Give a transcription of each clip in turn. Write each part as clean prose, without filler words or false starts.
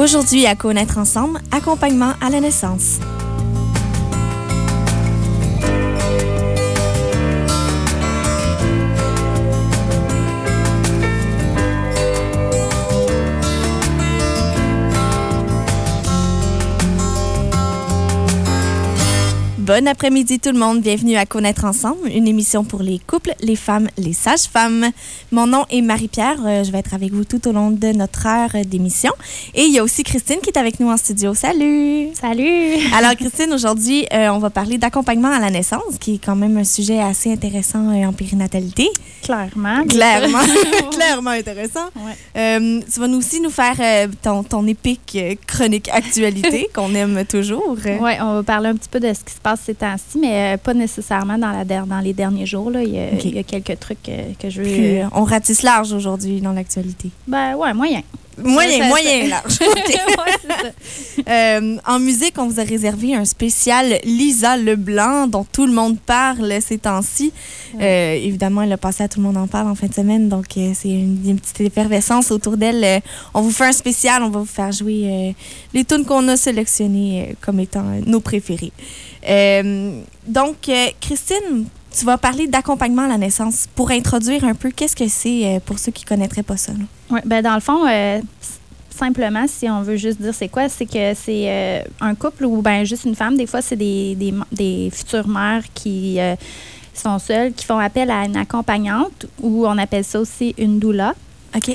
Aujourd'hui, à Connaître ensemble, accompagnement à la naissance. Bon après-midi tout le monde, bienvenue à Connaître ensemble, une émission pour les couples, les femmes, les sages-femmes. Mon nom est Marie-Pierre, je vais être avec vous tout au long de notre heure d'émission. Et il y a aussi Christine qui est avec nous en studio. Salut! Salut! Alors Christine, aujourd'hui, on va parler d'accompagnement à la naissance, qui est quand même un sujet assez intéressant en périnatalité. Clairement. Clairement intéressant. Ouais. Tu vas aussi nous faire ton épique chronique actualité qu'on aime toujours. Oui, on va parler un petit peu de ce qui se passe ces temps-ci, mais pas nécessairement dans les derniers jours. Là. Il y a quelques trucs que je veux... Puis, on ratisse large aujourd'hui dans l'actualité. Ben ouais, moyen. Moyen large. Ouais, c'est ça. En musique, on vous a réservé un spécial Lisa Leblanc dont tout le monde parle ces temps-ci. Ouais. Évidemment, elle a passé à Tout le monde en parle en fin de semaine, donc c'est une petite effervescence autour d'elle. On vous fait un spécial, on va vous faire jouer les tunes qu'on a sélectionnées comme étant nos préférées. Donc, Christine, tu vas parler d'accompagnement à la naissance. Pour introduire un peu, qu'est-ce que c'est pour ceux qui ne connaîtraient pas ça? Oui, ben dans le fond, simplement, si on veut juste dire c'est quoi, c'est que c'est un couple ou ben juste une femme. Des fois, c'est des futures mères qui sont seules, qui font appel à une accompagnante ou on appelle ça aussi une doula. OK.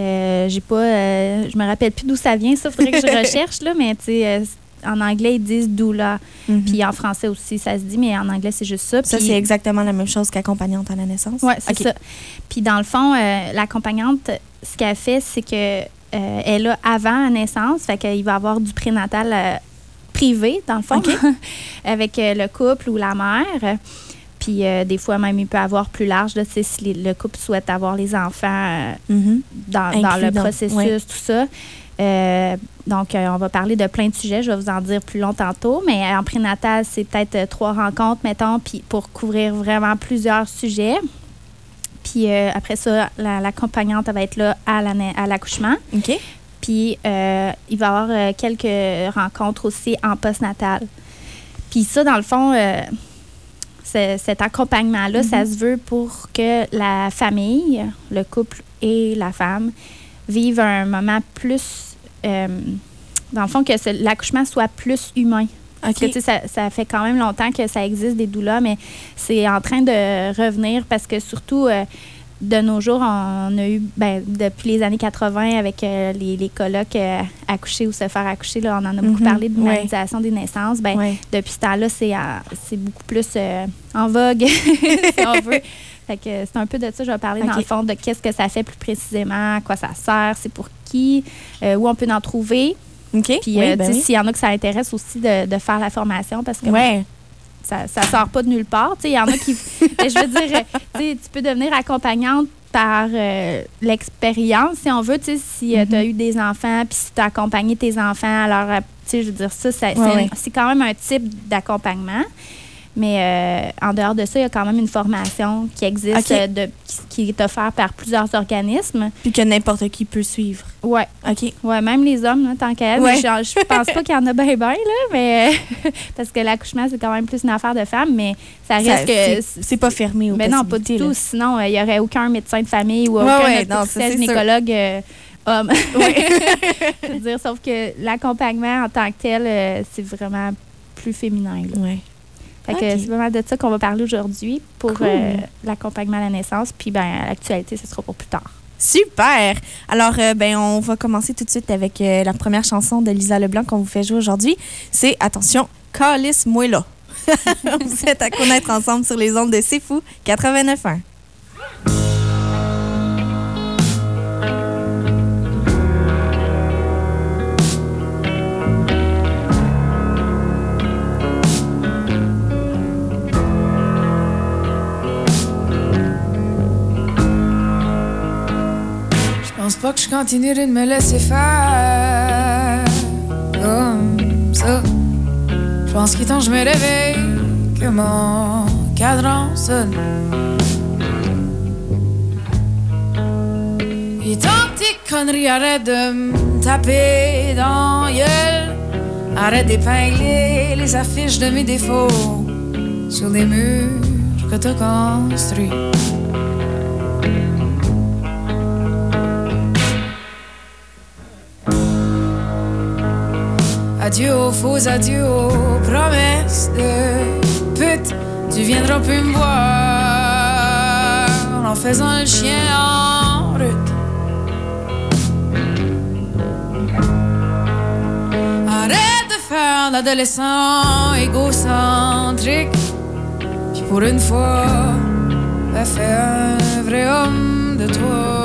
Je me rappelle plus d'où ça vient, ça. Il faudrait que je recherche, là, mais tu sais... En anglais, ils disent doula. Mm-hmm. Puis en français aussi, ça se dit, mais en anglais, c'est juste ça. Ça, c'est exactement la même chose qu'accompagnante à la naissance? Oui, c'est ça. Puis dans le fond, l'accompagnante, ce qu'elle fait, c'est que elle a avant la naissance, fait qu'il va avoir du prénatal privé, dans le fond, avec le couple ou la mère. Puis des fois, même, il peut avoir plus large, là, si le couple souhaite avoir les enfants dans le processus, tout ça. Donc, on va parler de plein de sujets. Je vais vous en dire plus long tantôt. Mais en prénatal, c'est peut-être 3 rencontres, mettons, puis pour couvrir vraiment plusieurs sujets. Puis après ça, l'accompagnante va être là à l'accouchement. OK. Puis il va y avoir quelques rencontres aussi en postnatal. Puis ça, dans le fond, cet accompagnement-là, ça se veut pour que la famille, le couple et la femme vivent un moment plus... dans le fond, que l'accouchement soit plus humain. Parce que, tu sais, ça fait quand même longtemps que ça existe, des doulas, mais c'est en train de revenir parce que surtout, de nos jours, on a eu, depuis les années 80, avec les colloques accoucher ou se faire accoucher, là, on en a beaucoup parlé de l'humanisation des naissances. Depuis ce temps-là, c'est beaucoup plus en vogue, si on veut. Fait que c'est un peu de ça, je vais parler dans le fond de qu'est-ce que ça fait plus précisément, à quoi ça sert, c'est pour qui, où on peut en trouver. OK. Puis, s'il y en a que ça intéresse aussi de faire la formation, parce que ça sort pas de nulle part. Il y en a qui... je veux dire, tu peux devenir accompagnante par l'expérience, si on veut. Si tu as eu des enfants, puis si tu as accompagné tes enfants, alors, je veux dire, c'est quand même un type d'accompagnement. Mais en dehors de ça, il y a quand même une formation qui existe, qui est offerte par plusieurs organismes. Puis que n'importe qui peut suivre. Oui. OK. Oui, même les hommes, là, tant qu'à elles. Ouais. Je pense pas qu'il y en a bien, là, mais parce que l'accouchement, c'est quand même plus une affaire de femmes, mais ça reste que... C'est pas fermé aux possibilités. Mais non, pas du tout. Sinon, il n'y aurait aucun médecin de famille ou aucun gynécologue homme. Je veux dire, sauf que l'accompagnement en tant que tel, c'est vraiment plus féminin. Oui. Fait que c'est vraiment de ça qu'on va parler aujourd'hui pour l'accompagnement à la naissance. Puis, l'actualité, ce sera pour plus tard. Super! Alors, on va commencer tout de suite avec la première chanson de Lisa Leblanc qu'on vous fait jouer aujourd'hui. C'est, attention, Calisse-moi là. Vous êtes à Connaître ensemble sur les ondes de C'est Fou 89.1. Je pense pas que je continuerai de me laisser faire comme ça. Je pense qu'il est temps que je me réveille, que mon cadran sonne. Il est temps que tes conneries arrêtent de me taper dans gueule. Arrête d'épingler les affiches de mes défauts sur des murs que t'as construits. Adieu aux faux adieux, aux promesses de pute. Tu viendras plus me voir en faisant le chien en route. Arrête de faire l'adolescent égocentrique. Puis pour une fois, va faire un vrai homme de toi.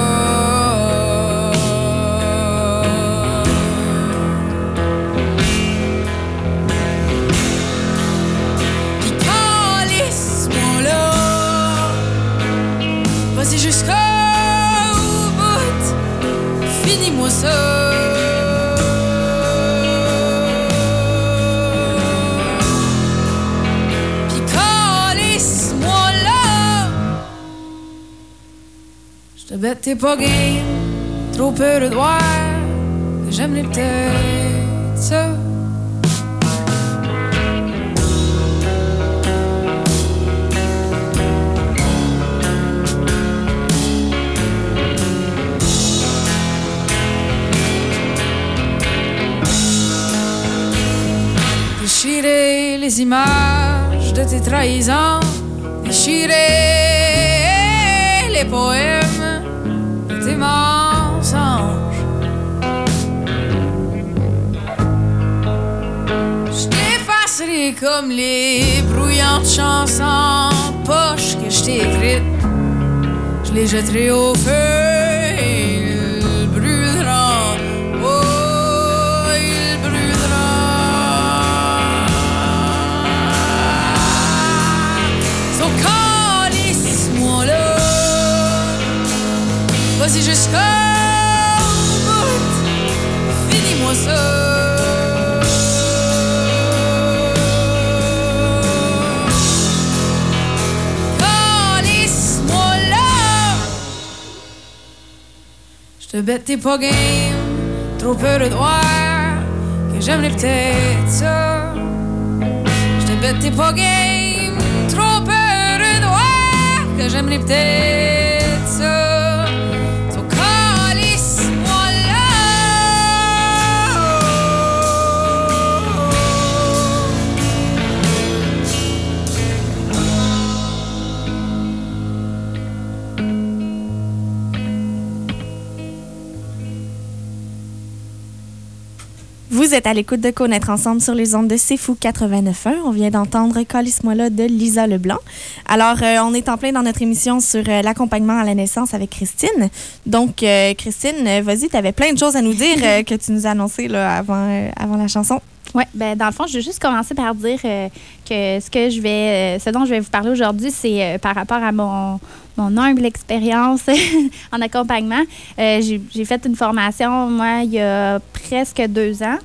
Vas-y jusqu'au bout, finis-moi ça. Puis calisse-moi là. J'te bête t'es pas game, trop peur de voir que j'aime les peut-être ça. Déchirer les images de tes trahisons, déchirer les poèmes de tes mensonges. Je t'effacerai comme les brouillantes chansons poches que je t'ai écrites. Je les jetterai au feu et ils brûleront. Vas-y jusqu'au bout, finis-moi ça. Calisse-moi là. J'te bête t'es pas game, trop peur de voir que j'aimerais peut-être ça. J'te bête t'es pas game, trop peur de voir que j'aimerais peut-être ça. Vous êtes à l'écoute de Connaître ensemble sur les ondes de C'est Fou 89.1. On vient d'entendre Calisse-moi là de Lisa Leblanc. Alors, on est en plein dans notre émission sur l'accompagnement à la naissance avec Christine. Donc, Christine, vas-y, tu avais plein de choses à nous dire que tu nous as annoncées là, avant la chanson. Oui, ben dans le fond, je vais juste commencer par dire que ce dont je vais vous parler aujourd'hui, c'est par rapport à mon humble expérience en accompagnement. J'ai fait une formation, moi, il y a presque 2 ans.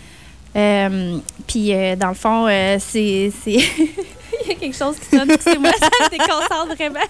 Puis, dans le fond, c'est il y a quelque chose qui sonne, c'est moi, ça me déconcentre vraiment.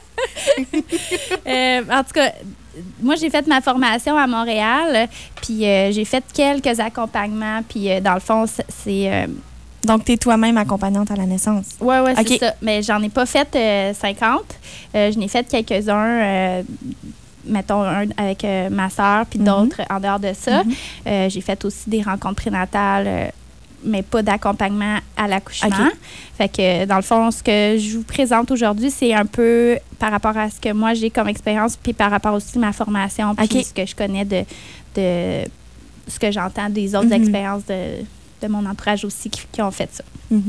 En tout cas, moi, j'ai fait ma formation à Montréal, puis j'ai fait quelques accompagnements, puis dans le fond, c'est... Donc, tu es toi-même accompagnante à la naissance? Oui, c'est ça. Mais j'en ai pas fait 50. Je n'ai fait quelques-uns, mettons, un avec ma sœur, puis d'autres en dehors de ça. J'ai fait aussi des rencontres prénatales, mais pas d'accompagnement à l'accouchement. Okay. Fait que, dans le fond, ce que je vous présente aujourd'hui, c'est un peu par rapport à ce que moi, j'ai comme expérience, puis par rapport aussi à ma formation, puis ce que je connais de ce que j'entends des autres expériences de mon entourage aussi qui ont fait ça.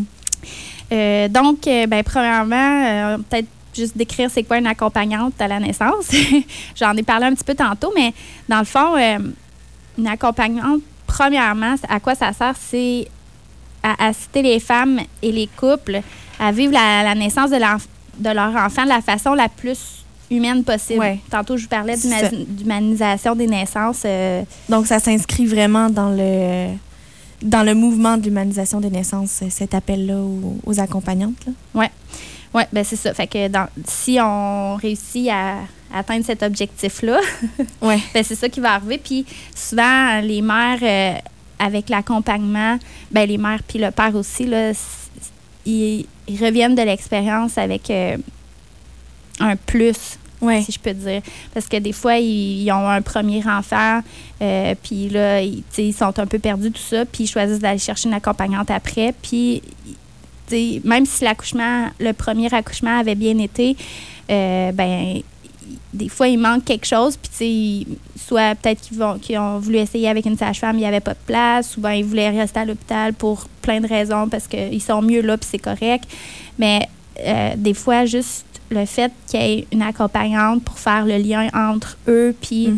Donc, premièrement, peut-être juste décrire c'est quoi une accompagnante à la naissance. J'en ai parlé un petit peu tantôt, mais dans le fond, une accompagnante, premièrement, à quoi ça sert? C'est à assister les femmes et les couples à vivre la naissance de leur enfant de la façon la plus humaine possible. Ouais. Tantôt, je vous parlais d'humanisation des naissances. Donc, ça s'inscrit vraiment dans le mouvement de l'humanisation des naissances, cet appel-là aux accompagnantes. Oui. Oui, bien c'est ça. Fait que si on réussit à atteindre cet objectif-là. Ouais. Ben, c'est ça qui va arriver. Puis souvent, les mères, avec l'accompagnement, ben, les mères puis le père aussi, là, ils reviennent de l'expérience avec un plus, si je peux dire. Parce que des fois, ils ont un premier enfant, puis là, ils sont un peu perdus, tout ça, puis ils choisissent d'aller chercher une accompagnante après. Puis, même si le premier accouchement avait bien été, ben des fois, il manque quelque chose, puis soit peut-être qu'ils ont voulu essayer avec une sage-femme, il n'y avait pas de place, ou bien ils voulaient rester à l'hôpital pour plein de raisons, parce qu'ils sont mieux là, puis c'est correct. Mais des fois, juste le fait qu'il y ait une accompagnante pour faire le lien entre eux puis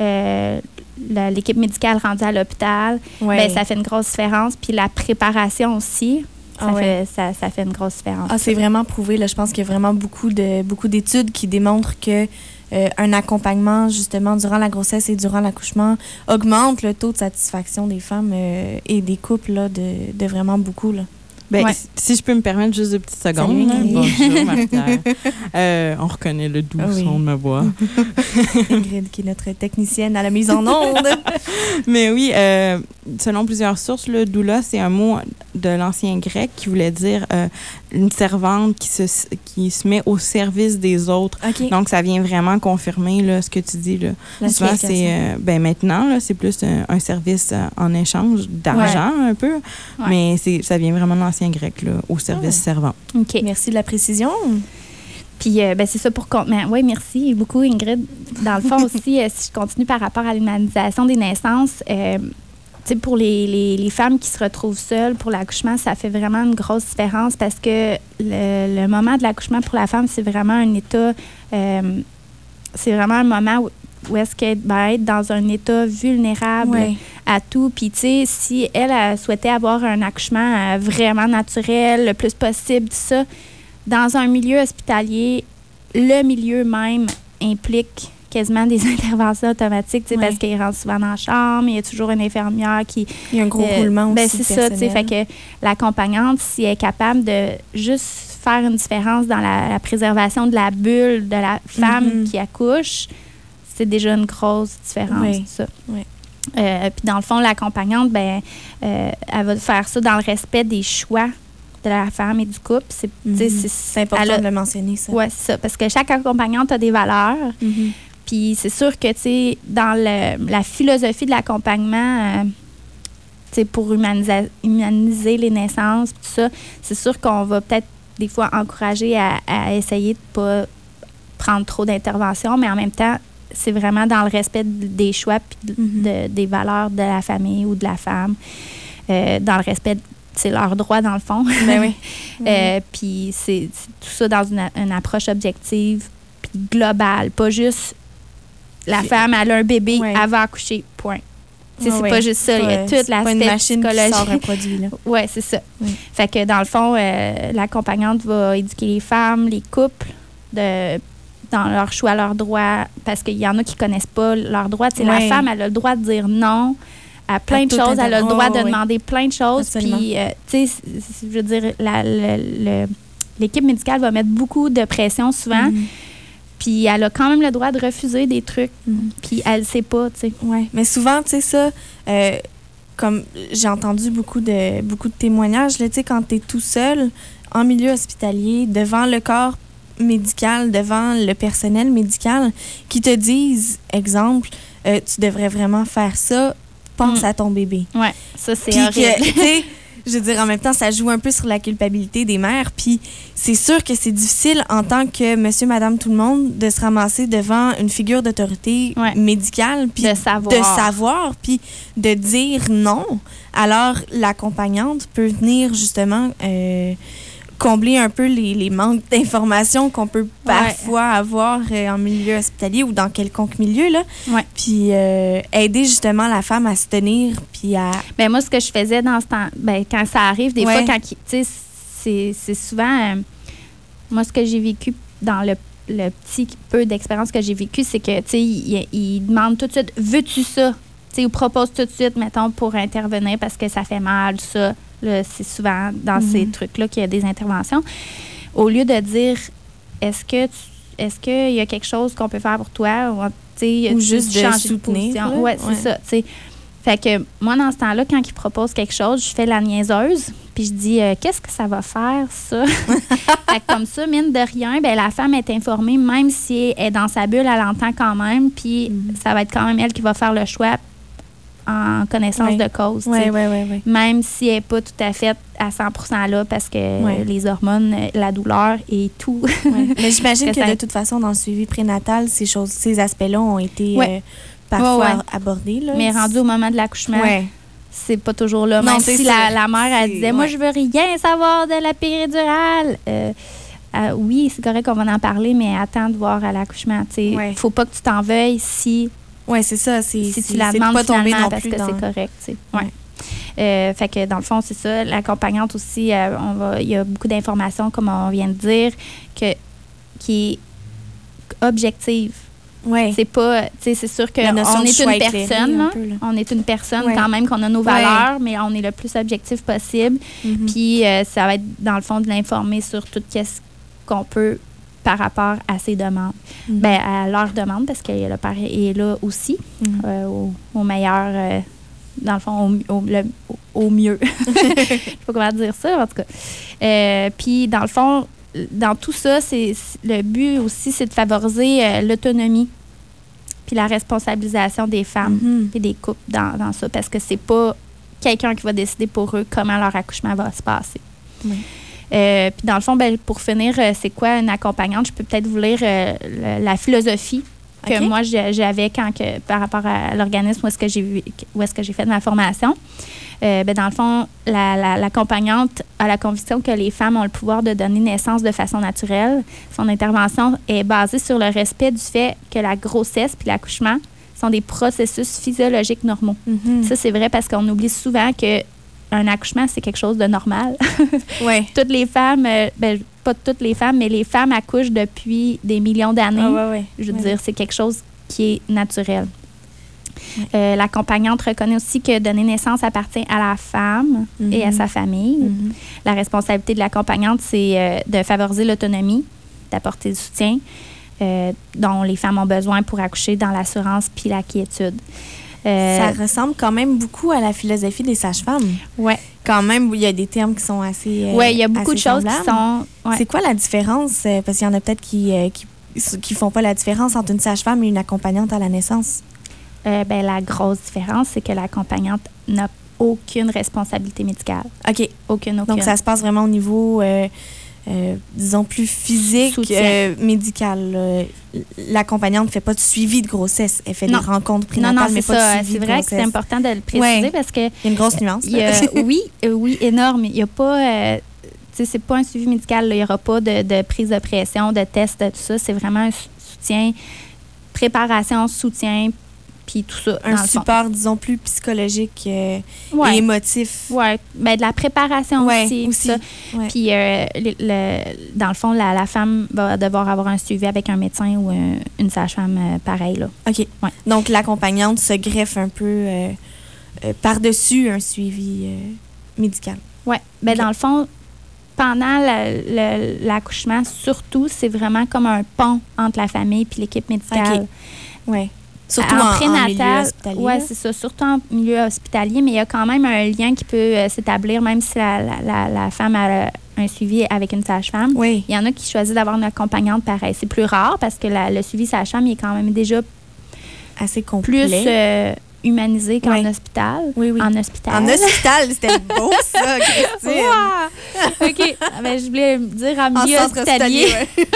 l'équipe médicale rendue à l'hôpital, ben, ça fait une grosse différence. Puis la préparation aussi, ça fait une grosse différence. C'est vraiment prouvé. Là, je pense qu'il y a vraiment beaucoup d'études qui démontrent que un accompagnement, justement, durant la grossesse et durant l'accouchement augmente le taux de satisfaction des femmes et des couples là, de vraiment beaucoup. Là. Ben, si je peux me permettre juste 2 petites secondes. Salut, bonjour, Marie-Pierre. On reconnaît le doux son de ma voix. Ingrid, qui est notre technicienne à la mise en onde. Mais oui, selon plusieurs sources, le doula, c'est un mot de l'ancien grec qui voulait dire une servante qui se met au service des autres. Okay. Donc, ça vient vraiment confirmer là, ce que tu dis. Là. Souvent, c'est, maintenant, là, c'est plus un service en échange d'argent un peu, mais ça vient vraiment de l'ancien grec, là, au service servant. OK. Merci de la précision. Puis, c'est ça pour... Oui, merci beaucoup, Ingrid. Dans le fond aussi, si je continue par rapport à l'humanisation des naissances, pour les femmes qui se retrouvent seules pour l'accouchement, ça fait vraiment une grosse différence parce que le moment de l'accouchement pour la femme, c'est vraiment un état... c'est vraiment un moment où est-ce qu'elle va être dans un état vulnérable à tout. Puis, tu sais, si elle souhaitait avoir un accouchement vraiment naturel, le plus possible, tout ça, dans un milieu hospitalier, le milieu même implique quasiment des interventions automatiques, parce qu'ils rentrent souvent dans la chambre, il y a toujours une infirmière qui... Il y a un gros roulement aussi. Ben, c'est ça, tu sais, fait que l'accompagnante, si elle est capable de juste faire une différence dans la préservation de la bulle de la femme qui accouche, c'est déjà une grosse différence, ça. Oui. Puis dans le fond, l'accompagnante, elle va faire ça dans le respect des choix de la femme et du couple. C'est important de le mentionner, ça. Oui, c'est ça, parce que chaque accompagnante a des valeurs. Puis c'est sûr que, tu sais, dans la philosophie de l'accompagnement, pour humaniser les naissances, tout ça, c'est sûr qu'on va peut-être des fois encourager à essayer de ne pas prendre trop d'intervention, mais en même temps, c'est vraiment dans le respect des choix puis des valeurs de la famille ou de la femme, dans le respect c'est leur droit, dans le fond. Puis c'est tout ça dans une approche objective puis globale, pas juste la femme, elle a un bébé, elle va accoucher, point. C'est pas juste ça, il y a toute l'aspect psychologique. Qui sort un produit, là. Oui, c'est ça. Fait que dans le fond, l'accompagnante va éduquer les femmes, les couples, dans leur choix, leurs droits, parce qu'il y en a qui connaissent pas leurs droits. La femme, elle a le droit de dire non à plein de choses. Elle a le droit de demander plein de choses. Puis, tu sais, je veux dire, l'équipe médicale va mettre beaucoup de pression souvent. Puis, elle a quand même le droit de refuser des trucs. Puis, elle ne sait pas, tu sais. Oui, mais souvent, tu sais, ça, comme j'ai entendu beaucoup de témoignages, tu sais, quand tu es tout seul en milieu hospitalier, devant le corps médical, devant le personnel médical, qui te disent, exemple, tu devrais vraiment faire ça, pense à ton bébé. Oui, ça, c'est horrible. Je veux dire, en même temps, ça joue un peu sur la culpabilité des mères. Puis c'est sûr que c'est difficile en tant que monsieur, madame, tout le monde de se ramasser devant une figure d'autorité médicale. Puis de savoir, puis de dire non. Alors, l'accompagnante peut venir justement combler un peu les manques d'informations qu'on peut parfois avoir en milieu hospitalier ou dans quelconque milieu, là. Puis aider justement la femme à se tenir, puis à... Bien, moi, ce que je faisais dans ce temps... Bien, quand ça arrive, des fois, quand... Tu sais, c'est souvent... moi, ce que j'ai vécu dans le petit peu d'expérience que j'ai vécu, c'est que, tu sais, il demande tout de suite, veux-tu ça? Tu sais, ou propose tout de suite, mettons, pour intervenir parce que ça fait mal, ça. Là, c'est souvent dans ces trucs-là qu'il y a des interventions. Au lieu de dire, est-ce que est-ce qu'il y a quelque chose qu'on peut faire pour toi? Ou juste de soutenir. Oui, c'est ça. T'sais. Fait que moi, dans ce temps-là, quand il propose quelque chose, je fais la niaiseuse, puis je dis qu'est-ce que ça va faire, ça? Fait que comme ça, mine de rien, ben, la femme est informée, même si elle est dans sa bulle, elle entend quand même, puis ça va être quand même elle qui va faire le choix en connaissance de cause. Oui. Même si elle n'est pas tout à fait à 100% là, parce que les hormones, la douleur et tout. Mais j'imagine que de toute façon, dans le suivi prénatal, ces aspects-là ont été parfois abordés. Là. Mais rendu au moment de l'accouchement, c'est pas toujours là. Même si la mère, elle disait, moi, je veux rien savoir de la péridurale. Oui, c'est correct qu'on va en parler, mais attends de voir à l'accouchement. Il faut pas que tu t'en veuilles si... Oui, c'est ça. Si tu la demandes finalement parce que c'est correct. Fait que dans le fond, c'est ça. L'accompagnante aussi, il y a beaucoup d'informations, comme on vient de dire, qui est objective. Ouais. C'est pas, c'est sûr qu'on est une personne, là. On est une personne quand même, qu'on a nos valeurs, mais on est le plus objectif possible. Puis ça va être, dans le fond, de l'informer sur tout ce qu'on peut par rapport à ses demandes. Ben, à leurs demandes, parce que le père est là aussi, au meilleur, dans le fond, au mieux. Je sais pas comment dire ça, en tout cas. Puis, dans le fond, dans tout ça, le but aussi, c'est de favoriser l'autonomie puis la responsabilisation des femmes et des couples dans ça, parce que c'est pas quelqu'un qui va décider pour eux comment leur accouchement va se passer. Puis dans le fond, ben, pour finir, c'est quoi une accompagnante? Je peux peut-être vous lire la philosophie que moi j'avais par rapport à l'organisme où est-ce que j'ai fait ma formation. Ben, dans le fond, l'accompagnante a la conviction que les femmes ont le pouvoir de donner naissance de façon naturelle. Son intervention est basée sur le respect du fait que la grossesse puis l'accouchement sont des processus physiologiques normaux. Ça, c'est vrai parce qu'on oublie souvent qu'un accouchement, c'est quelque chose de normal. Toutes les femmes, pas toutes les femmes, mais les femmes accouchent depuis des millions d'années. Je veux dire, c'est quelque chose qui est naturel. L'accompagnante reconnaît aussi que donner naissance appartient à la femme et à sa famille. La responsabilité de l'accompagnante, c'est de favoriser l'autonomie, d'apporter du soutien dont les femmes ont besoin pour accoucher dans l'assurance puis la quiétude. Ça ressemble quand même beaucoup à la philosophie des sages-femmes. Oui. Quand même, il y a des termes qui sont assez oui, il y a beaucoup de choses qui sont... Ouais. C'est quoi la différence? Parce qu'il y en a peut-être qui font pas la différence entre une sage-femme et une accompagnante à la naissance. Ben, la grosse différence, c'est que l'accompagnante n'a aucune responsabilité médicale. OK. Aucune. Donc, ça se passe vraiment au niveau, disons, plus physique, médical. L'accompagnante ne fait pas de suivi de grossesse. Elle fait des rencontres prénatales, mais pas de suivi de grossesse. C'est vrai que c'est important de le préciser parce que... Il y a une grosse nuance. Oui, énorme. Il n'y a pas... c'est pas un suivi médical. Il n'y aura pas de prise de pression, de test, de tout ça. C'est vraiment un soutien, préparation, soutien, puis tout ça. Un support, disons, plus psychologique et émotif. Oui, ben, de la préparation aussi. Ça. Ouais. Puis, dans le fond, la femme va devoir avoir un suivi avec un médecin ou une sage-femme pareil. Là. OK. Ouais. Donc, l'accompagnante se greffe un peu par-dessus un suivi médical. Oui. Ben, dans le fond, pendant l'accouchement, surtout, c'est vraiment comme un pont entre la famille et l'équipe médicale. Oui. Surtout en milieu hospitalier. Oui, c'est ça. Surtout en milieu hospitalier, mais il y a quand même un lien qui peut s'établir, même si la femme a un suivi avec une sage-femme. Oui. Il y en a qui choisissent d'avoir une accompagnante pareil. C'est plus rare parce que le suivi sage-femme est quand même déjà assez complet. Plus humanisé qu'en hôpital. Oui. En hôpital. En hôpital, c'était beau, ça, Christine. Wow! OK. Ben, je voulais dire en milieu hospitalier.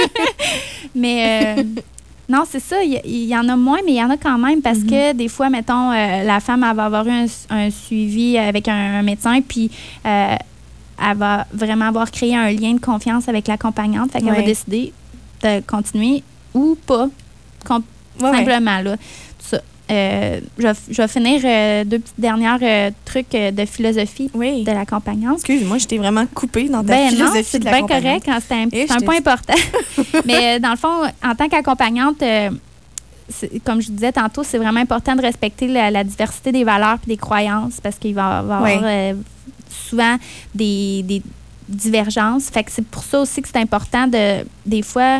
Mais... non, c'est ça. Il y en a moins, mais il y en a quand même parce que des fois, mettons, la femme elle va avoir eu un suivi avec un médecin, puis elle va vraiment avoir créé un lien de confiance avec l'accompagnante. Fait qu'elle va décider de continuer ou pas. Simplement, là. Tout ça. Je vais finir deux petites dernières trucs de philosophie de l'accompagnante. Excuse-moi, je t'ai vraiment coupée dans ta philosophie de l'accompagnante. C'est bien correct, c'est un point important. Mais dans le fond, en tant qu'accompagnante, comme je disais tantôt, c'est vraiment important de respecter la diversité des valeurs et des croyances parce qu'il va y avoir souvent des divergences. Fait que c'est pour ça aussi que c'est important des fois...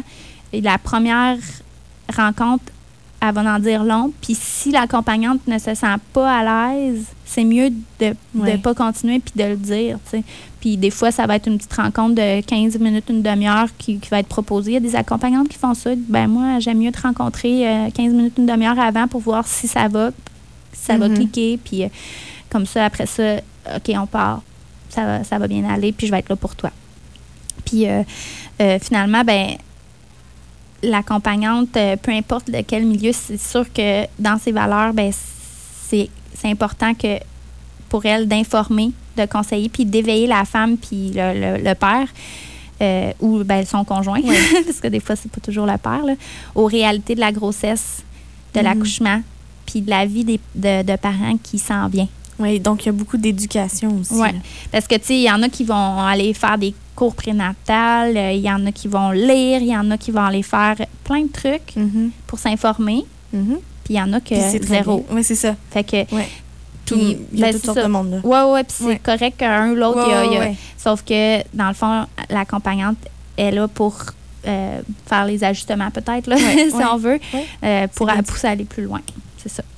la première rencontre, elle va en dire long. Puis si l'accompagnante ne se sent pas à l'aise, c'est mieux de ne pas continuer puis de le dire, tu sais. Puis des fois, ça va être une petite rencontre de 15 minutes, une demi-heure qui va être proposée. Il y a des accompagnantes qui font ça. Ben moi, j'aime mieux te rencontrer 15 minutes, une demi-heure avant pour voir si ça va, si ça va cliquer. Puis comme ça, après ça, OK, on part. Ça va bien aller, puis je vais être là pour toi. Puis finalement, ben l'accompagnante, peu importe de quel milieu, c'est sûr que dans ses valeurs, ben c'est important que pour elle d'informer, de conseiller, puis d'éveiller la femme puis le père ou ben, son conjoint, parce que des fois, c'est pas toujours le père, là, aux réalités de la grossesse, de l'accouchement, puis de la vie de parents qui s'en vient. Oui, donc il y a beaucoup d'éducation aussi. Oui, parce que, tu sais, il y en a qui vont aller faire des cours prénatales, il y en a qui vont lire, il y en a qui vont aller faire plein de trucs pour s'informer, puis il y en a que c'est zéro. Oui, c'est ça. Fait que... Il y a toutes sortes de monde, là. Oui, puis c'est correct qu'un ou l'autre, sauf que, dans le fond, l'accompagnante est là pour faire les ajustements, peut-être, là, si on veut, pour pousser à aller plus loin. C'est ça.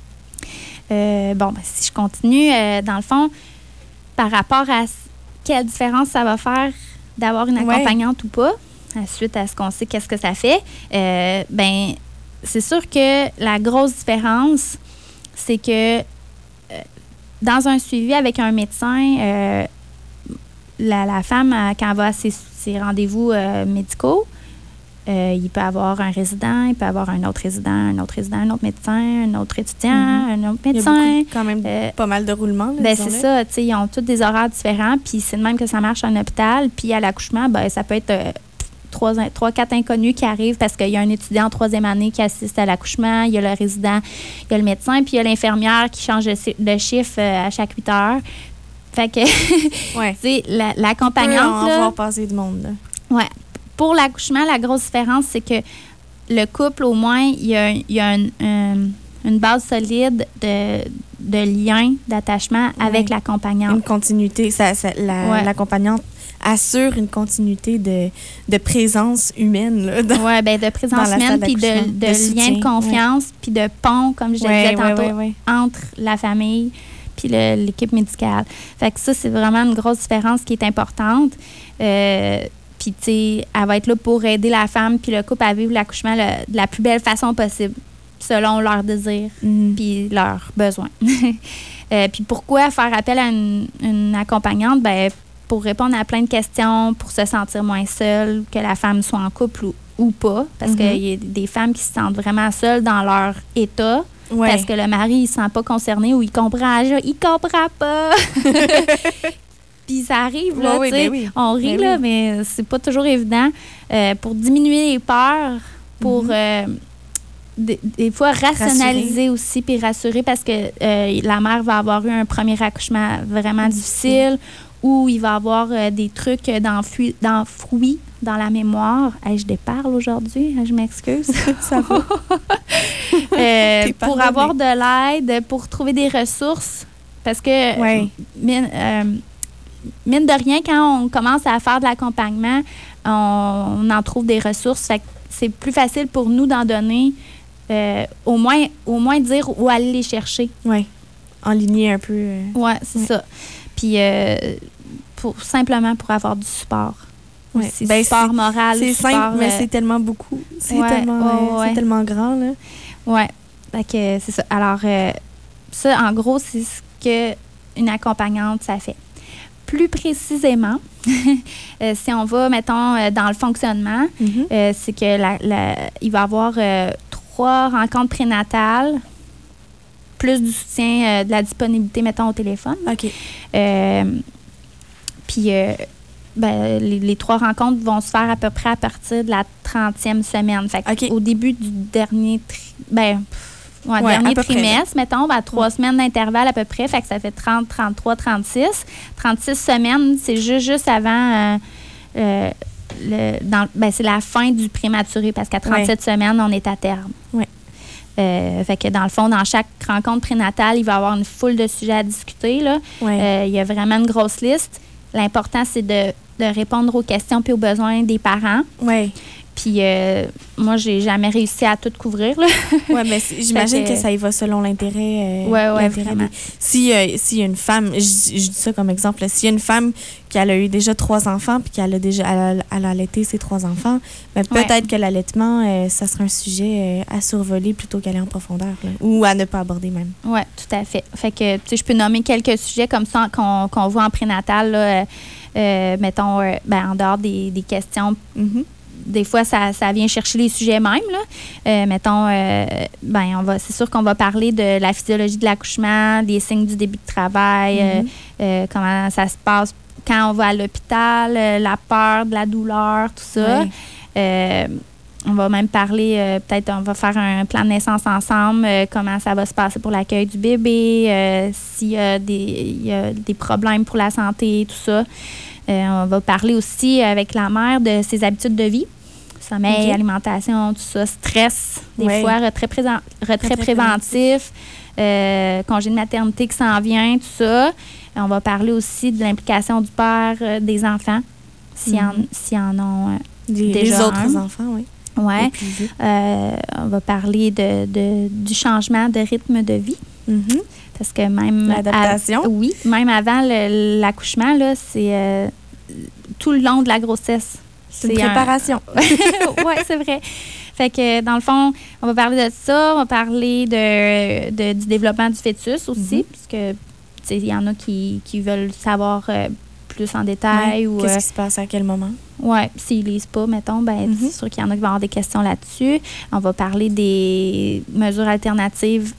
Bon, ben, si je continue, dans le fond, par rapport à quelle différence ça va faire d'avoir une accompagnante ou pas, suite à ce qu'on sait qu'est-ce que ça fait, ben c'est sûr que la grosse différence, c'est que dans un suivi avec un médecin, la femme, quand elle va à ses rendez-vous médicaux, il peut avoir un résident, il peut avoir un autre résident, un autre médecin, un autre étudiant, un autre médecin. Il y a quand même pas mal de roulements. Ben c'est ça, tu sais, ils ont tous des horaires différents, puis c'est de même que ça marche en hôpital. Puis à l'accouchement, ben ça peut être 3-4 inconnus qui arrivent parce qu'il y a un étudiant en 3e année qui assiste à l'accouchement, il y a le résident, il y a le médecin, puis il y a l'infirmière qui change de chiffre à chaque 8 heures. Fait que, tu sais, l'accompagnante... On va voir passer du monde, là. Oui. Pour l'accouchement, la grosse différence, c'est que le couple, au moins, il y a une base solide de lien, d'attachement avec l'accompagnante. Une continuité. L'accompagnante assure une continuité de présence humaine. Oui, bien, de présence humaine, puis de lien de confiance, puis de pont, comme je disais tantôt, entre la famille puis l'équipe médicale. Fait que ça, c'est vraiment une grosse différence qui est importante. Puis, tu sais, elle va être là pour aider la femme puis le couple à vivre l'accouchement de la plus belle façon possible, selon leurs désirs puis leurs besoins. Puis, pourquoi faire appel à une accompagnante? Bien, pour répondre à plein de questions, pour se sentir moins seule, que la femme soit en couple ou pas. Parce qu'il y a des femmes qui se sentent vraiment seules dans leur état. Parce que le mari, il ne se sent pas concerné ou il comprend pas. Puis ça arrive, là, tu sais, on rit, là, mais c'est pas toujours évident. Pour diminuer les peurs, pour des fois rationaliser aussi, puis rassurer, parce que la mère va avoir eu un premier accouchement vraiment difficile, où il va avoir des trucs d'enfouis dans la mémoire. Hey, je déparle aujourd'hui, je m'excuse. Ça va. Pour avoir de l'aide, pour trouver des ressources, parce que... mine de rien, quand on commence à faire de l'accompagnement, on en trouve des ressources. Fait que c'est plus facile pour nous d'en donner, au moins dire où aller les chercher. Oui, enligner un peu. Oui, c'est ça. Puis, simplement pour avoir du support. C'est du support moral. C'est simple, mais c'est tellement beaucoup. C'est tellement grand, là. Oui, fait que c'est ça. Alors, ça, en gros, c'est ce qu'une accompagnante, ça fait. Plus précisément, si on va, mettons, dans le fonctionnement, c'est que il va y avoir 3 rencontres prénatales, plus du soutien, de la disponibilité, mettons, au téléphone. OK. Puis, les 3 rencontres vont se faire à peu près à partir de la 30e semaine. Fait au début du dernier dernier trimestre, mettons, 3 semaines d'intervalle à peu près, fait que ça fait 30, 33, 36. 36 semaines, c'est juste avant c'est la fin du prématuré, parce qu'à 37 semaines, on est à terme. Oui. Fait que dans le fond, dans chaque rencontre prénatale, il va y avoir une foule de sujets à discuter. Là. Il y a vraiment une grosse liste. L'important, c'est de répondre aux questions puis aux besoins des parents. Oui. Puis moi, j'ai jamais réussi à tout couvrir. Oui, mais j'imagine que ça y va selon l'intérêt. Oui, vraiment. S'il y a une femme, je dis ça comme exemple, s'il y a une femme qui a eu déjà 3 enfants puis qu'elle a allaité ses 3 enfants, ben, peut-être que l'allaitement, ça sera un sujet à survoler plutôt qu'aller en profondeur là, ou à ne pas aborder même. Oui, tout à fait. Fait que, tu sais, je peux nommer quelques sujets comme ça qu'on voit en prénatal, là, mettons, en dehors des questions. Mm-hmm. Des fois, ça vient chercher les sujets même. Là. Mettons, c'est sûr qu'on va parler de la physiologie de l'accouchement, des signes du début de travail, comment ça se passe quand on va à l'hôpital, la peur, de la douleur, tout ça. Oui. On va même parler, peut-être on va faire un plan de naissance ensemble, comment ça va se passer pour l'accueil du bébé, s'il y a des problèmes pour la santé, tout ça. On va parler aussi avec la mère de ses habitudes de vie, sommeil, alimentation, tout ça, stress, des fois, retrait préventif, congé de maternité qui s'en vient, tout ça. On va parler aussi de l'implication du père des enfants, s'il y en ont des autres enfants, oui. Oui. On va parler du changement de rythme de vie. Mm-hmm. Parce que même... L'adaptation. Oui, même avant l'accouchement, là, c'est tout le long de la grossesse. C'est une préparation. Oui, c'est vrai. Fait que, dans le fond, on va parler de ça. On va parler du développement du fœtus aussi, parce que il y en a qui veulent savoir plus en détail. Ouais. Qu'est-ce qui se passe à quel moment? Oui, s'ils lisent pas, mettons, c'est sûr qu'il y en a qui vont avoir des questions là-dessus. On va parler des mesures alternatives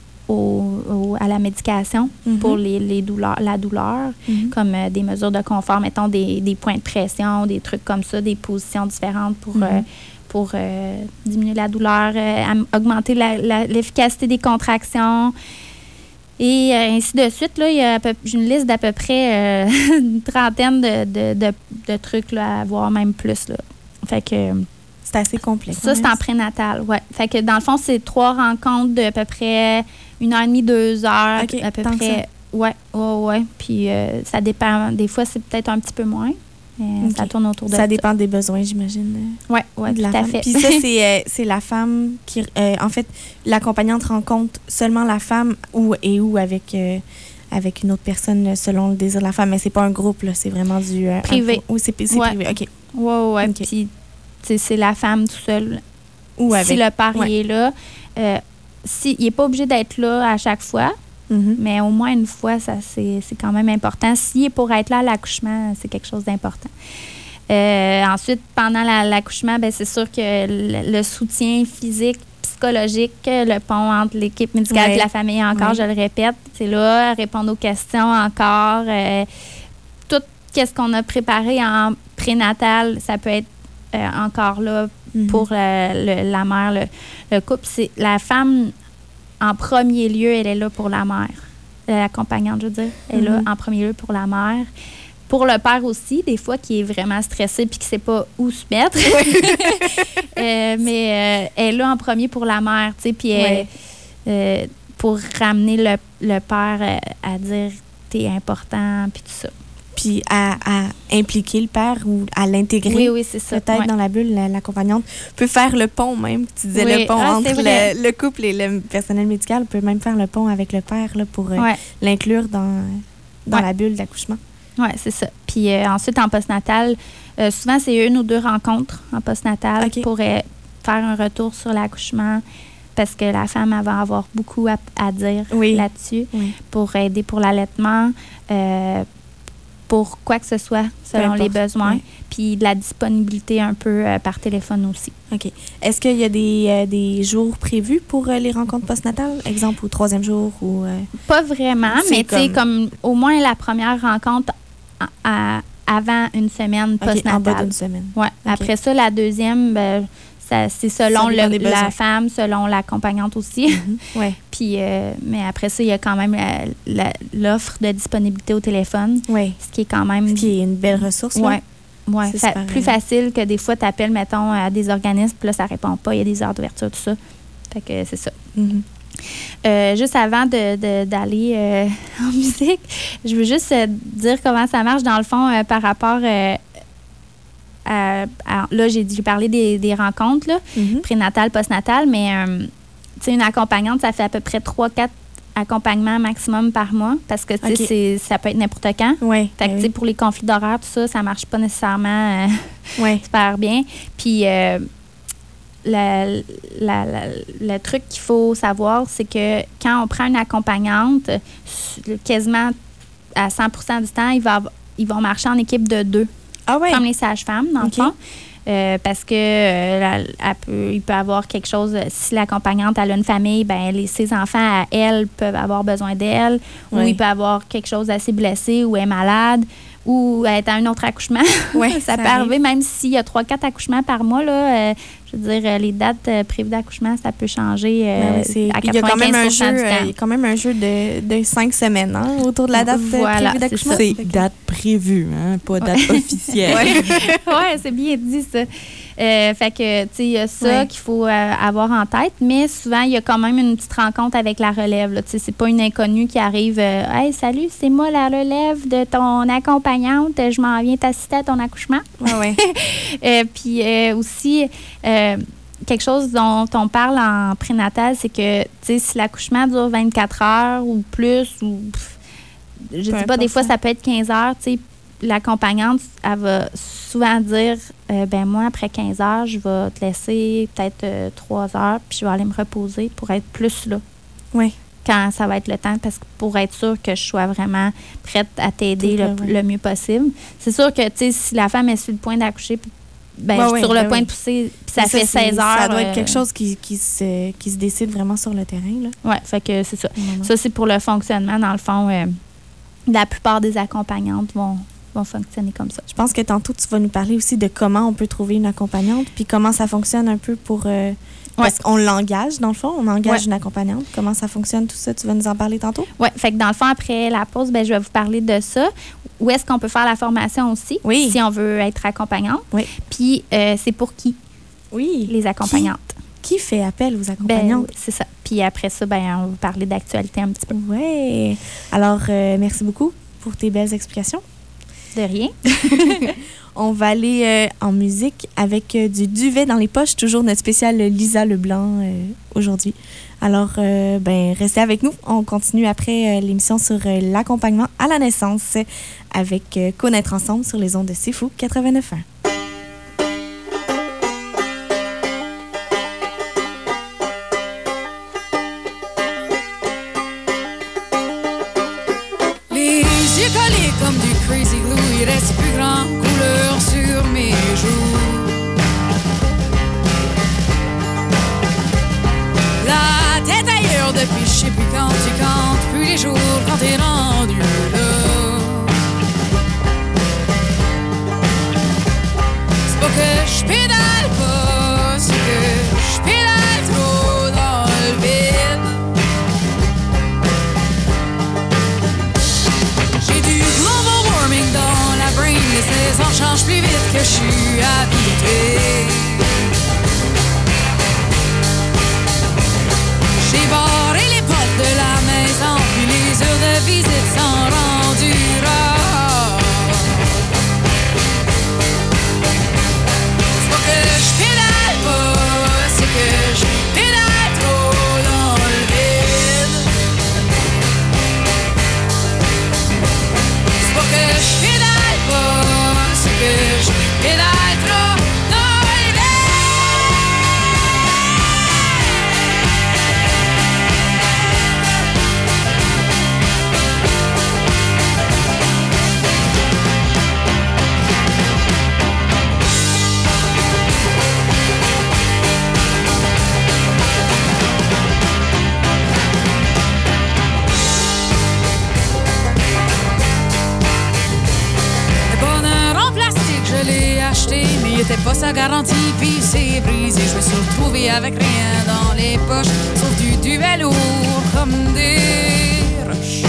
à la médication pour la douleur, comme des mesures de confort, mettons des points de pression, des trucs comme ça, des positions différentes pour diminuer la douleur, augmenter l'efficacité des contractions. Et ainsi de suite, là, j'ai une liste d'à peu près une trentaine de trucs là, à voir, même plus. Là. Fait que c'est assez complet. Ça, c'est en prénatal, oui. Fait que dans le fond, c'est 3 rencontres de à peu près 1h30, 2 heures. Okay, à peu près. Oui. Puis ça dépend. Des fois, c'est peut-être un petit peu moins. Mais ça tourne autour de ça. Ça dépend des besoins, j'imagine. Oui, tout à fait. Puis ça, c'est la femme qui... en fait, l'accompagnante rencontre seulement la femme ou avec une autre personne selon le désir de la femme. Mais c'est pas un groupe, là. C'est vraiment du... privé. Oui, c'est privé. OK. Oui. Puis c'est la femme tout seul. Ou avec. Si le père il est là. Il n'est pas obligé d'être là à chaque fois. Mais au moins une fois, ça c'est quand même important. S'il est pour être là à l'accouchement, c'est quelque chose d'important. Ensuite, pendant l'accouchement, c'est sûr que le soutien physique, psychologique, le pont entre l'équipe médicale et la famille, encore, je le répète, c'est là, répondre aux questions encore. Tout ce qu'on a préparé en prénatal, ça peut être encore là pour la mère, le couple. C'est la femme... En premier lieu, elle est là pour la mère. L'accompagnante, je veux dire, elle est là en premier lieu pour la mère. Pour le père aussi, des fois, qui est vraiment stressé puis qui ne sait pas où se mettre. Mais elle est là en premier pour la mère, tu sais, puis pour ramener le père à dire « t'es important », puis tout ça. Puis à impliquer le père ou à l'intégrer. Oui, c'est ça. Peut-être dans la bulle, l'accompagnante peut faire le pont même. Tu disais le pont entre le couple et le personnel médical peut même faire le pont avec le père là, pour l'inclure dans la bulle d'accouchement. Oui, c'est ça. Puis ensuite, en postnatal, souvent, c'est 1 ou 2 rencontres en postnatal pour faire un retour sur l'accouchement parce que la femme elle va avoir beaucoup à dire là-dessus pour aider pour l'allaitement. Pour quoi que ce soit, selon les besoins, puis de la disponibilité un peu par téléphone aussi. OK. Est-ce qu'il y a des jours prévus pour les rencontres postnatales, exemple au 3e jour? Ou Pas vraiment, mais tu sais, comme au moins la première rencontre avant une semaine postnatale. En bas d'une semaine. Oui. Après ça, la deuxième, c'est selon la femme, selon l'accompagnante aussi. Puis, mais après ça, il y a quand même l'offre de disponibilité au téléphone. Ce qui est quand même... Ce qui est une belle ressource. Oui. C'est plus facile que des fois, tu appelles, mettons, à des organismes, puis là, ça ne répond pas. Il y a des heures d'ouverture, tout ça. Fait que c'est ça. Juste avant d'aller en musique, je veux juste dire comment ça marche, dans le fond, par rapport là, j'ai parlé des rencontres, là, prénatales, postnatales, mais une accompagnante, ça fait à peu près 3-4 accompagnements maximum par mois parce que ça peut être n'importe quand. Ouais, fait que, pour les conflits d'horaire, tout ça, ça marche pas nécessairement super bien. Puis, le truc qu'il faut savoir, c'est que quand on prend une accompagnante, quasiment à 100% du temps, ils vont marcher en équipe de 2. Ah ouais. Comme les sages-femmes, dans le fond. Parce que il peut avoir quelque chose, si l'accompagnante elle a une famille, ses enfants, elle, peuvent avoir besoin d'elle, ou il peut avoir quelque chose d'assez blessé, ou est malade, ou être à un autre accouchement. Ça peut arriver, même s'il y a 3-4 accouchements par mois, là, je veux dire, les dates prévues d'accouchement, ça peut changer à 95% il y a quand même un jeu, du temps. il y a quand même un jeu de 5 semaines autour de la date prévue d'accouchement. C'est date prévue, pas date officielle. Oui, c'est bien dit, ça. Fait que, tu sais, il y a ça qu'il faut avoir en tête, mais souvent, il y a quand même une petite rencontre avec la relève. Tu sais, c'est pas une inconnue qui arrive « Hey, salut, c'est moi la relève de ton accompagnante, je m'en viens t'assister à ton accouchement. » Puis aussi, quelque chose dont on parle en prénatal, c'est que, tu sais, si l'accouchement dure 24 heures ou plus, ou je dis pas, des fois, ça peut être 15 heures, tu sais, l'accompagnante, elle va souvent dire moi, après 15 heures, je vais te laisser peut-être 3 heures, puis je vais aller me reposer pour être plus là. Oui. Quand ça va être le temps, parce que pour être sûre que je sois vraiment prête à t'aider le mieux possible. C'est sûr que, tu sais, si la femme est sur le point d'accoucher, sur le point de pousser, puis ça fait 16 heures. Ça doit être quelque chose qui se décide vraiment sur le terrain. Oui, fait que c'est ça. Ça, c'est pour le fonctionnement. Dans le fond, la plupart des accompagnantes vont fonctionner comme ça. Je pense que tantôt, tu vas nous parler aussi de comment on peut trouver une accompagnante, puis comment ça fonctionne un peu pour... parce qu'on l'engage, dans le fond, on engage une accompagnante. Comment ça fonctionne, tout ça? Tu vas nous en parler tantôt? Oui, fait que dans le fond, après la pause, je vais vous parler de ça. Où est-ce qu'on peut faire la formation aussi, si on veut être accompagnante? Oui. Puis, c'est pour qui? Oui. Les accompagnantes. Qui fait appel aux accompagnantes? C'est ça. Puis après ça, on va vous parler d'actualité un petit peu. Oui. Alors, merci beaucoup pour tes belles explications. De rien. On va aller en musique avec du duvet dans les poches, toujours notre spécial Lisa Leblanc aujourd'hui. Alors, restez avec nous. On continue après l'émission sur l'accompagnement à la naissance avec Connaître ensemble sur les ondes de C'est Fou 89.1. Comme du crazy glue, il reste plus grand couleur sur mes joues. La tête ailleurs depuis je sais plus quand tu comptes plus les jours quand t'es rendu là. C'est pas que je pédale pas, c'est que je pédale trop dans le vide. J'ai du global warming dans la brain, les saisons changent plus vite que je suis habitué. J'ai barré les portes de la maison, puis les heures de visite sont rendues rares. C'est pas que je pédale pas, c'est que je pédale trop dans le vide. C'est pas que je pédale pas, c'est que je pédale trop dans le vide. Le bonheur en plastique, je l'ai acheté, mais il était pas sa garantie, puis c'est brisé. Je me suis retrouvé avec rien dans les poches, sauf du duvet lourd comme des roches.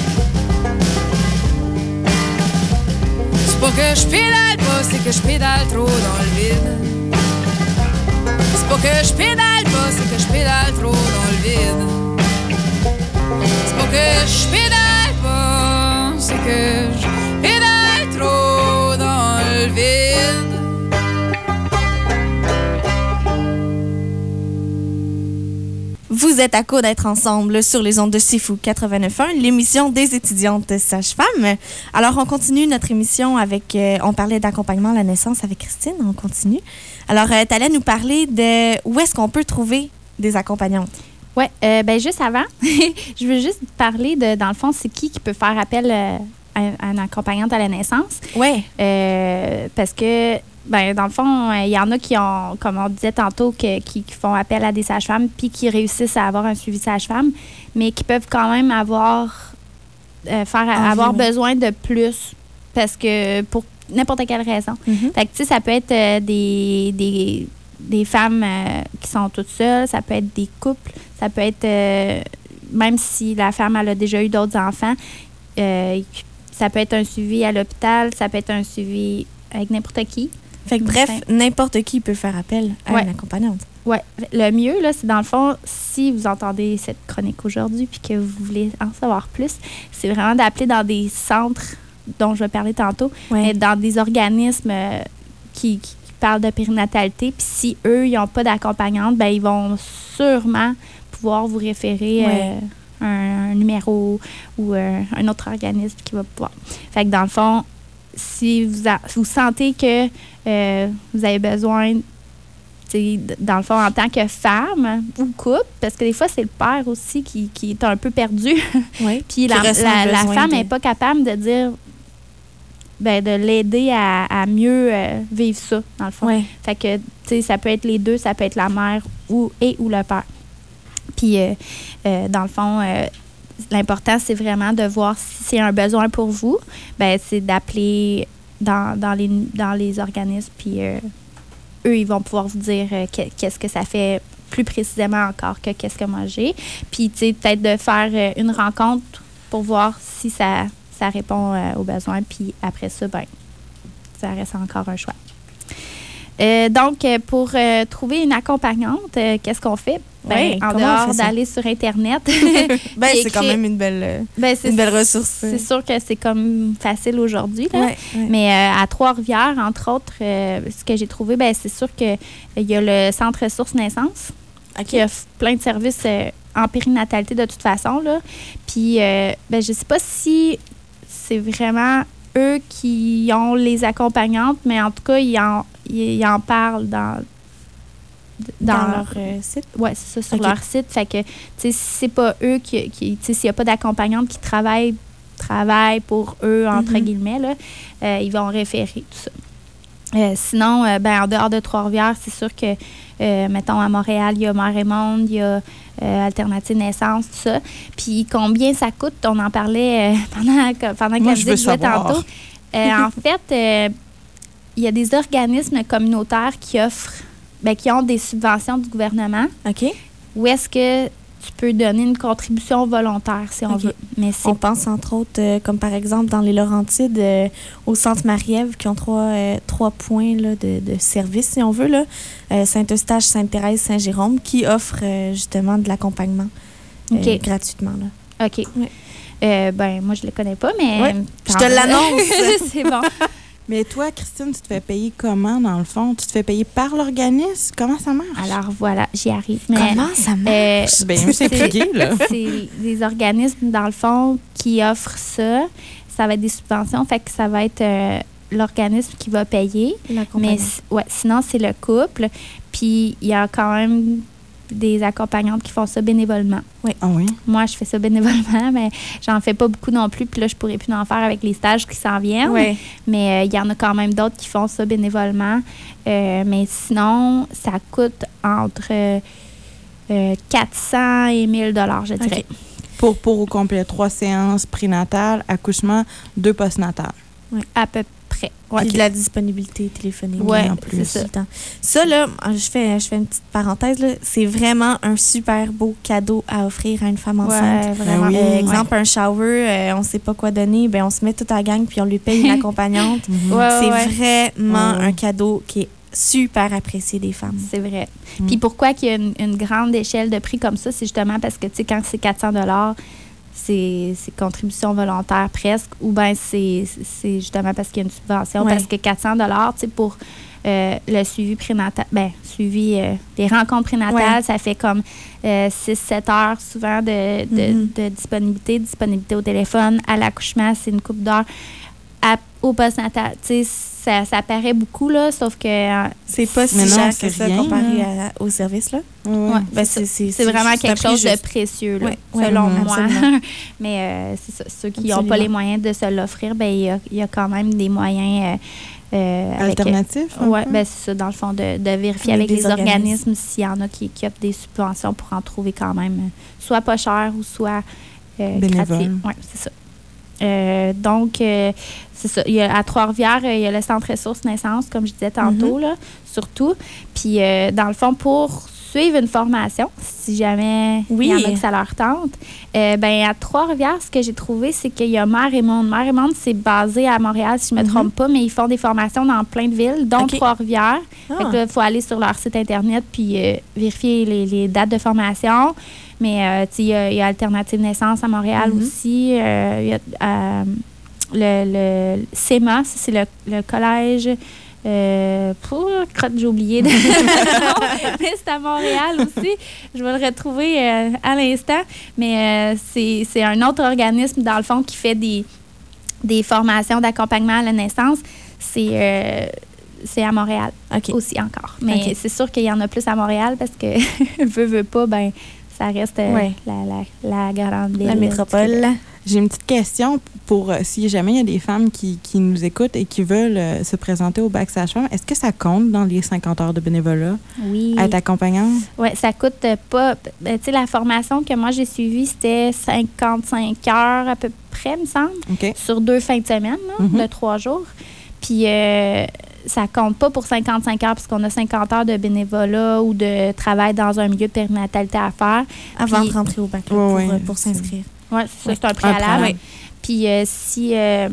C'est pas que je pédale pas, c'est que je pédale trop dans le vide. C'est pas que je pédale pas, c'est que je pédale trop dans le vide. C'est pas que je pédale pas, c'est que je pédale trop dans le vide. êtes à court d'être ensemble sur les ondes de Sifu 89.1, l'émission des étudiantes sages-femmes. Alors, on continue notre émission avec... on parlait d'accompagnement à la naissance avec Christine. On continue. Alors, tu allais nous parler de où est-ce qu'on peut trouver des accompagnantes. Oui, juste avant, je veux juste parler de, dans le fond, c'est qui peut faire appel à une accompagnante à la naissance. Oui. Parce que, dans le fond, il y en a qui ont, comme on disait tantôt, qui font appel à des sages-femmes puis qui réussissent à avoir un suivi sage-femme, mais qui peuvent quand même avoir besoin de plus parce que pour n'importe quelle raison. Mm-hmm. Fait que, tu sais, ça peut être des femmes qui sont toutes seules, ça peut être des couples, ça peut être, même si la femme elle a déjà eu d'autres enfants, ça peut être un suivi à l'hôpital, ça peut être un suivi avec n'importe qui. Fait que bref, n'importe qui peut faire appel à une accompagnante. Oui. Le mieux, là, c'est dans le fond, si vous entendez cette chronique aujourd'hui puis que vous voulez en savoir plus, c'est vraiment d'appeler dans des centres dont je vais parler tantôt, dans des organismes qui parlent de périnatalité. Puis si eux, ils n'ont pas d'accompagnante, ils vont sûrement pouvoir vous référer un numéro ou un autre organisme qui va pouvoir. Fait que dans le fond, si vous sentez que vous avez besoin, dans le fond, en tant que femme ou couple, parce que des fois, c'est le père aussi qui est un peu perdu. Oui. Puis la femme n'est pas capable de dire, de l'aider à mieux vivre ça, dans le fond. Oui. Fait que, tu sais, ça peut être les deux, ça peut être la mère ou le père. Puis, dans le fond, l'important, c'est vraiment de voir si c'est un besoin pour vous. C'est d'appeler dans les organismes, puis eux, ils vont pouvoir vous dire qu'est-ce que ça fait plus précisément encore que qu'est-ce que moi j'ai. Puis, tu sais, peut-être de faire une rencontre pour voir si ça répond aux besoins. Puis après ça, ça reste encore un choix. Donc, pour trouver une accompagnante, qu'est-ce qu'on fait? En dehors d'aller sur Internet. C'est quand même une belle ressource. C'est sûr que c'est comme facile aujourd'hui. Ouais. Mais à Trois-Rivières, entre autres, ce que j'ai trouvé, c'est sûr qu'il y a le Centre ressources naissance qui offre plein de services en périnatalité de toute façon. Là. Puis, je ne sais pas si c'est vraiment eux qui ont les accompagnantes, mais en tout cas, ils en parlent dans leur site. Oui, c'est ça, sur leur site. Fait que, tu sais, si c'est pas eux tu sais, s'il n'y a pas d'accompagnante qui travaille pour eux, entre guillemets, là, ils vont référer tout ça. Sinon, en dehors de Trois-Rivières, c'est sûr que, mettons, à Montréal, il y a Mère et Monde, il y a Alternative Naissance, tout ça. Puis combien ça coûte? On en parlait pendant que je disais tantôt. En fait, il y a des organismes communautaires qui offrent, qui ont des subventions du gouvernement. OK. Où est-ce que tu peux donner une contribution volontaire, si on veut. Mais on pense, entre autres, comme par exemple dans les Laurentides, au Centre Marie-Ève, qui ont trois points là, de service, si on veut, là. Saint-Eustache, Sainte-Thérèse, Saint-Jérôme, qui offrent justement de l'accompagnement gratuitement. Là. OK. Ouais. Moi, je ne le connais pas, mais... Ouais, je te l'annonce! C'est bon. Mais toi, Christine, tu te fais payer comment, dans le fond? Tu te fais payer par l'organisme? Comment ça marche? Alors, voilà, j'y arrive. Mais comment ça marche? C'est intrigué, là. C'est des organismes, dans le fond, qui offrent ça. Ça va être des subventions, fait que ça va être l'organisme qui va payer. Mais sinon, c'est le couple. Puis, il y a quand même des accompagnantes qui font ça bénévolement. Oui. Ah oui? Moi, je fais ça bénévolement, mais j'en fais pas beaucoup non plus. Puis là, je pourrais plus en faire avec les stages qui s'en viennent. Oui. Mais il y en a quand même d'autres qui font ça bénévolement. Mais sinon, ça coûte entre 400 et 1000 $ je dirais. Okay. Pour au complet, 3 séances prénatales, accouchement, 2 postnatales. Oui, à peu près. Ouais, de la disponibilité téléphonique en plus. C'est ça. Ça, là, je fais une petite parenthèse, là, c'est vraiment un super beau cadeau à offrir à une femme enceinte. Ouais, vraiment. Oui. Exemple, un shower, on ne sait pas quoi donner, on se met toute à la gang puis on lui paye une accompagnante. C'est vraiment un cadeau qui est super apprécié des femmes. C'est vrai. Puis pourquoi qu'il y a une grande échelle de prix comme ça, c'est justement parce que, tu sais, quand c'est 400 $, c'est contribution volontaire presque, ou bien c'est justement parce qu'il y a une subvention. Oui. Parce que 400 $, tu sais, pour le suivi prénatal, des rencontres prénatales, ça fait comme 6-7 heures souvent de disponibilité au téléphone. À l'accouchement, c'est une couple d'heures. Au postnatal, tu sais, ça paraît beaucoup, là, sauf que... c'est pas si cher que ça comparé au service, là. Ouais, c'est vraiment quelque chose de précieux, là, selon moi. Mais c'est ça, ceux qui n'ont pas les moyens de se l'offrir, il y a quand même des moyens... alternatifs? Oui, c'est ça, dans le fond, de vérifier avec les organismes s'il y en a qui offrent des subventions pour en trouver quand même, soit pas cher ou soit gratuit. Oui, c'est ça. Donc, c'est ça. À Trois-Rivières, il y a le centre ressources naissance, comme je disais tantôt, là, surtout. Puis, dans le fond, pour suivre une formation, si jamais il y en a que ça leur tente, à Trois-Rivières, ce que j'ai trouvé, c'est qu'il y a Mère et Monde. Mère et Monde, c'est basé à Montréal, si je ne me trompe pas, mais ils font des formations dans plein de villes, dont Trois-Rivières. Fait que là, il faut aller sur leur site Internet puis vérifier les dates de formation. Mais il y a Alternative Naissance à Montréal aussi. Il y a le CEMA, c'est le collège. J'ai oublié. Mais c'est à Montréal aussi. Je vais le retrouver à l'instant. Mais c'est un autre organisme, dans le fond, qui fait des formations d'accompagnement à la naissance. C'est à Montréal aussi encore. Mais c'est sûr qu'il y en a plus à Montréal parce que veut pas, ça reste la grande ville. La métropole. J'ai une petite question pour si jamais il y a des femmes qui nous écoutent et qui veulent se présenter au bac sage-femme. Est-ce que ça compte dans les 50 heures de bénévolat? Oui. Être accompagnante? Oui, ça coûte pas. Tu sais, la formation que moi j'ai suivie, c'était 55 heures à peu près, me semble, sur 2 fins de semaine, de 3 jours. Puis, ça compte pas pour 55 heures parce qu'on a 50 heures de bénévolat ou de travail dans un milieu de périnatalité à faire. Avant de rentrer au bac pour s'inscrire. Oui, c'est un préalable. Puis si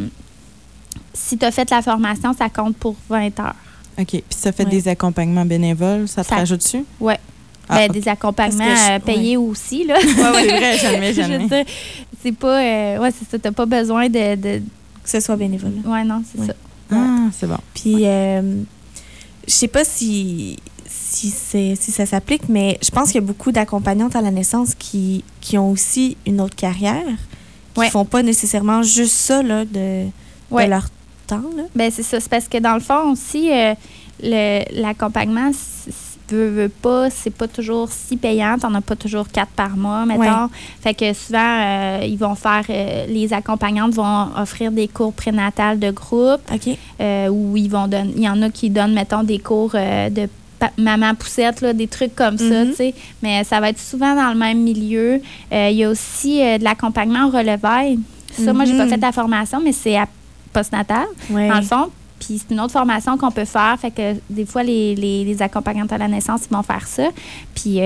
tu as fait la formation, ça compte pour 20 heures. OK. Puis ça fait des accompagnements bénévoles, ça te rajoute dessus? Oui. Des accompagnements payés aussi, là. Oui, c'est vrai, jamais. Je veux dire, c'est pas... c'est ça, t'as pas besoin de... Que ce soit bénévole. Oui, non, c'est ça. Ah, c'est bon. Puis, je sais pas si ça s'applique, mais je pense qu'il y a beaucoup d'accompagnantes à la naissance qui ont aussi une autre carrière, qui font pas nécessairement juste ça là, de leur temps. Là. C'est ça. C'est parce que dans le fond aussi, l'accompagnement, veut pas, c'est pas toujours si payant. T'en as pas toujours 4 par mois, mettons. Ouais. Fait que souvent, ils vont faire... les accompagnantes vont offrir des cours prénatales de groupe. OK. Où il y en a qui donnent, mettons, des cours de maman poussette, là, des trucs comme ça, tu sais. Mais ça va être souvent dans le même milieu. Il y a aussi de l'accompagnement au relevail. Ça, moi, j'ai pas fait la formation, mais c'est à postnatal, dans le fond. Puis c'est une autre formation qu'on peut faire. Fait que des fois, les accompagnantes à la naissance, ils vont faire ça. Puis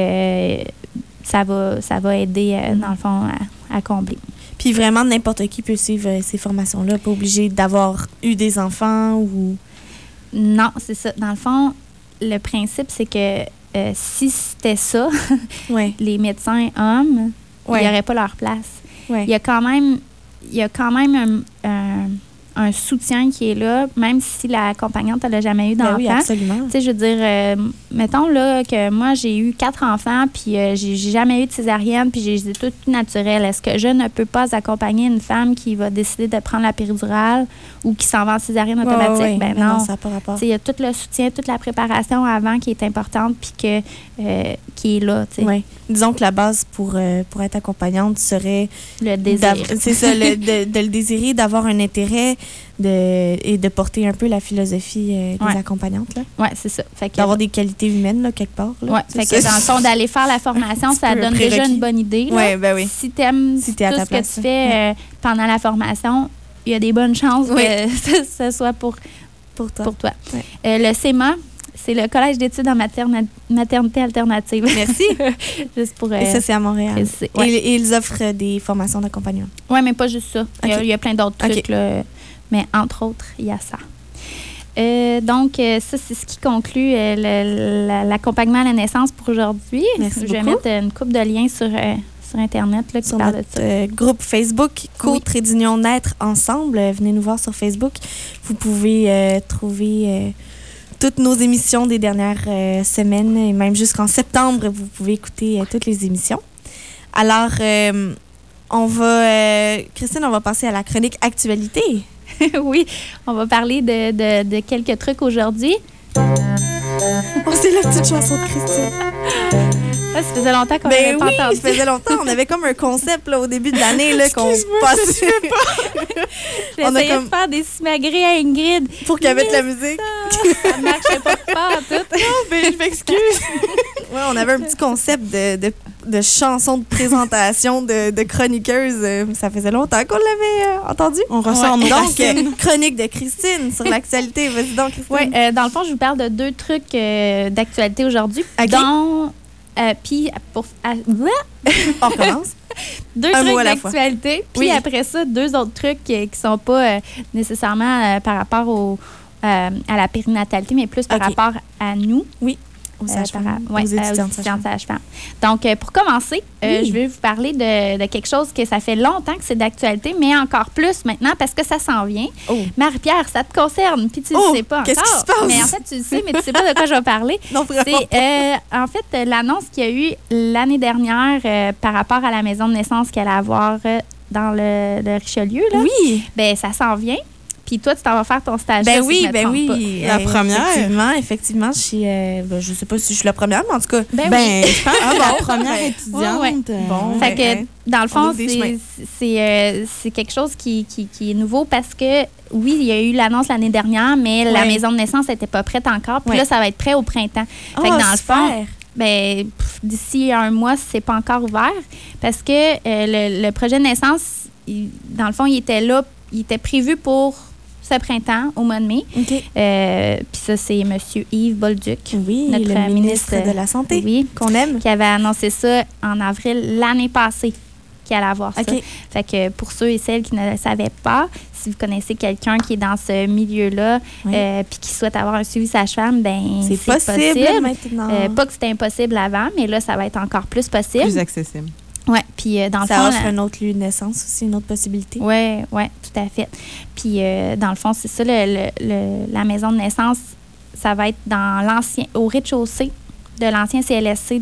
ça va aider, dans le fond, à combler. Puis vraiment, n'importe qui peut suivre ces formations-là. Pas obligé d'avoir eu des enfants ou... Non, c'est ça. Dans le fond, le principe, c'est que si c'était ça, les médecins hommes, il n'y aurait pas leur place. Il y a quand même un soutien qui est là, même si l'accompagnante, elle n'a jamais eu d'enfant. Oui, absolument. Tu sais, je veux dire, mettons là que moi, j'ai eu 4 enfants, puis j'ai jamais eu de césarienne, puis j'ai tout naturel. Est-ce que je ne peux pas accompagner une femme qui va décider de prendre la péridurale ou qui s'en va en césarienne automatique? Ben non. Ça n'a pas rapport. Il y a tout le soutien, toute la préparation avant qui est importante, puis qui est là. Oui. Disons que la base pour être accompagnante serait... Le désir. C'est ça, de le désirer, d'avoir un intérêt et de porter un peu la philosophie des accompagnantes. Oui, c'est ça. D'avoir des qualités humaines, là, quelque part. Oui, fait que dans le fond, d'aller faire la formation, ça donne déjà une bonne idée. Là. Oui. Si tu aimes tout ce que tu fais pendant la formation, il y a des bonnes chances que ce soit pour toi. Ouais. Le CEMA, c'est le Collège d'études en maternité alternative. Merci. Juste pour, et ça, c'est à Montréal. Et ils offrent des formations d'accompagnement. Oui, mais pas juste ça. Okay. Il y a plein d'autres trucs. Là, mais entre autres, il y a ça. Donc, ça, c'est ce qui conclut l'accompagnement à la naissance pour aujourd'hui. Merci Je vais mettre une couple de liens sur Internet là, qui sur parle notre, de ça. Groupe Facebook, Co-Trait-d'Union Naître Ensemble. Venez nous voir sur Facebook. Vous pouvez trouver toutes nos émissions des dernières semaines et même jusqu'en septembre, vous pouvez écouter toutes les émissions. Alors, Christine, on va passer à la chronique actualité. Oui, on va parler de quelques trucs aujourd'hui. Oh, c'est la petite chanson de Christine. Ah, ça faisait longtemps qu'on n'avait pas entendu. Ça faisait longtemps. On avait comme un concept là, au début de l'année là, qu'on passait. J'essayais de faire des simagrées à Ingrid. Pour qu'elle mette la musique. Ça ne marchait pas en tout. Non, mais je m'excuse. Ouais, on avait un petit concept de chanson de présentation de chroniqueuse. Ça faisait longtemps qu'on l'avait entendu. On ressort nos racines. Donc, chronique de Christine sur l'actualité. Vas-y donc, Christine. Oui, dans le fond, je vous parle de 2 trucs d'actualité aujourd'hui. OK. Dont, puis, on recommence. 2 trucs d'actualité. Puis après ça, 2 autres trucs qui sont pas nécessairement par rapport à la périnatalité, mais plus par rapport à nous. Oui. Aux étudiantes sages-femmes. Donc, pour commencer, je vais vous parler de quelque chose que ça fait longtemps que c'est d'actualité, mais encore plus maintenant parce que ça s'en vient. Oh. Marie-Pierre, ça te concerne, puis tu ne sais pas encore. Qu'est-ce qui se passe? Mais en fait, tu le sais, mais tu ne sais pas de quoi je vais parler. Non, vraiment. C'est en fait l'annonce qu'il y a eu l'année dernière par rapport à la maison de naissance qu'elle allait avoir dans le Richelieu. Là. Oui. Bien, ça s'en vient. Puis toi, tu t'en vas faire ton stage. Ben oui. La première. Effectivement, je suis. Je sais pas si je suis la première, mais en tout cas. Je pense que la première étudiante. Ouais. Bon. Fait que dans le fond, c'est quelque chose qui est nouveau parce que oui, il y a eu l'annonce l'année dernière, mais la maison de naissance n'était pas prête encore. Puis là, ça va être prêt au printemps. Fait que dans le fond. Ben, d'ici 1 mois, c'est pas encore ouvert parce que le projet de naissance, dans le fond, il était là, il était prévu pour ce printemps, au mois de mai. Okay. Puis ça, c'est M. Yves Bolduc, notre ministre de la Santé, qu'on aime. Qui avait annoncé ça en avril l'année passée, qu'il allait avoir ça. Fait que pour ceux et celles qui ne le savaient pas, si vous connaissez quelqu'un qui est dans ce milieu-là puis qui souhaite avoir un suivi sage-femme, ben c'est possible maintenant. Pas que c'était impossible avant, mais là, ça va être encore plus possible. Plus accessible. Oui, puis dans le fond... Ça offre un autre lieu de naissance aussi, une autre possibilité. Oui, tout à fait. Puis dans le fond, c'est ça, la maison de naissance, ça va être au rez-de-chaussée de l'ancien CLSC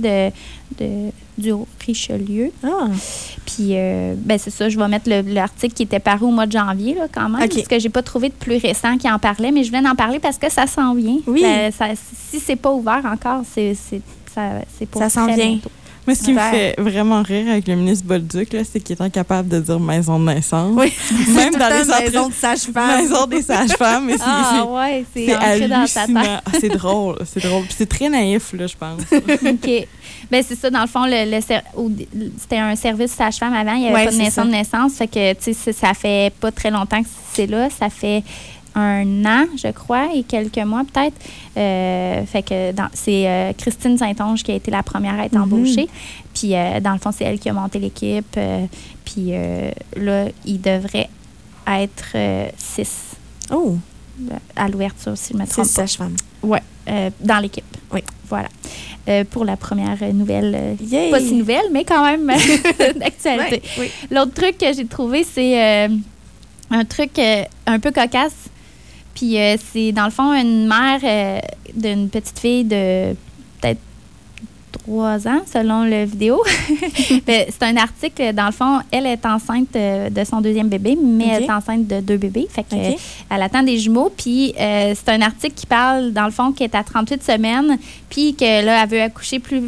du Richelieu. Ah. Puis, c'est ça, je vais mettre l'article qui était paru au mois de janvier, là, quand même, parce que j'ai pas trouvé de plus récent qui en parlait, mais je viens d'en parler parce que ça s'en vient. Oui. Si c'est pas ouvert encore, c'est pour ça s'en vient. bientôt. Moi, ce qui me fait vraiment rire avec le ministre Bolduc, là, c'est qu'il est incapable de dire maison de naissance. Oui, même dans les maison de sage-femme. Maison des sages-femmes. Mais c'est ancré dans ta tête. C'est drôle. Puis c'est très naïf, là, je pense. OK. Ben c'est ça, dans le fond, c'était un service sage-femme avant, il n'y avait pas de maison de naissance. Fait que, tu sais, ça fait pas très longtemps que c'est là. Ça fait 1 an, je crois, et quelques mois peut-être. Fait que c'est Christine Saint-Onge qui a été la première à être embauchée. Puis, dans le fond, c'est elle qui a monté l'équipe. Puis là, il devrait être 6. Oh! À l'ouverture, si je ne me trompe pas. 6 sages-femmes. Oui, dans l'équipe. Oui. Voilà. Pour la première nouvelle, pas si nouvelle, mais quand même d'actualité. Oui. L'autre truc que j'ai trouvé, c'est un truc un peu cocasse. Puis c'est, dans le fond, une mère d'une petite fille de peut-être 3 ans, selon la vidéo. C'est un article, dans le fond, elle est enceinte de son 2e bébé, mais elle est enceinte de 2 bébés. Fait que elle attend des jumeaux. Puis c'est un article qui parle, dans le fond, qu'elle est à 38 semaines, puis que là, elle veut accoucher plus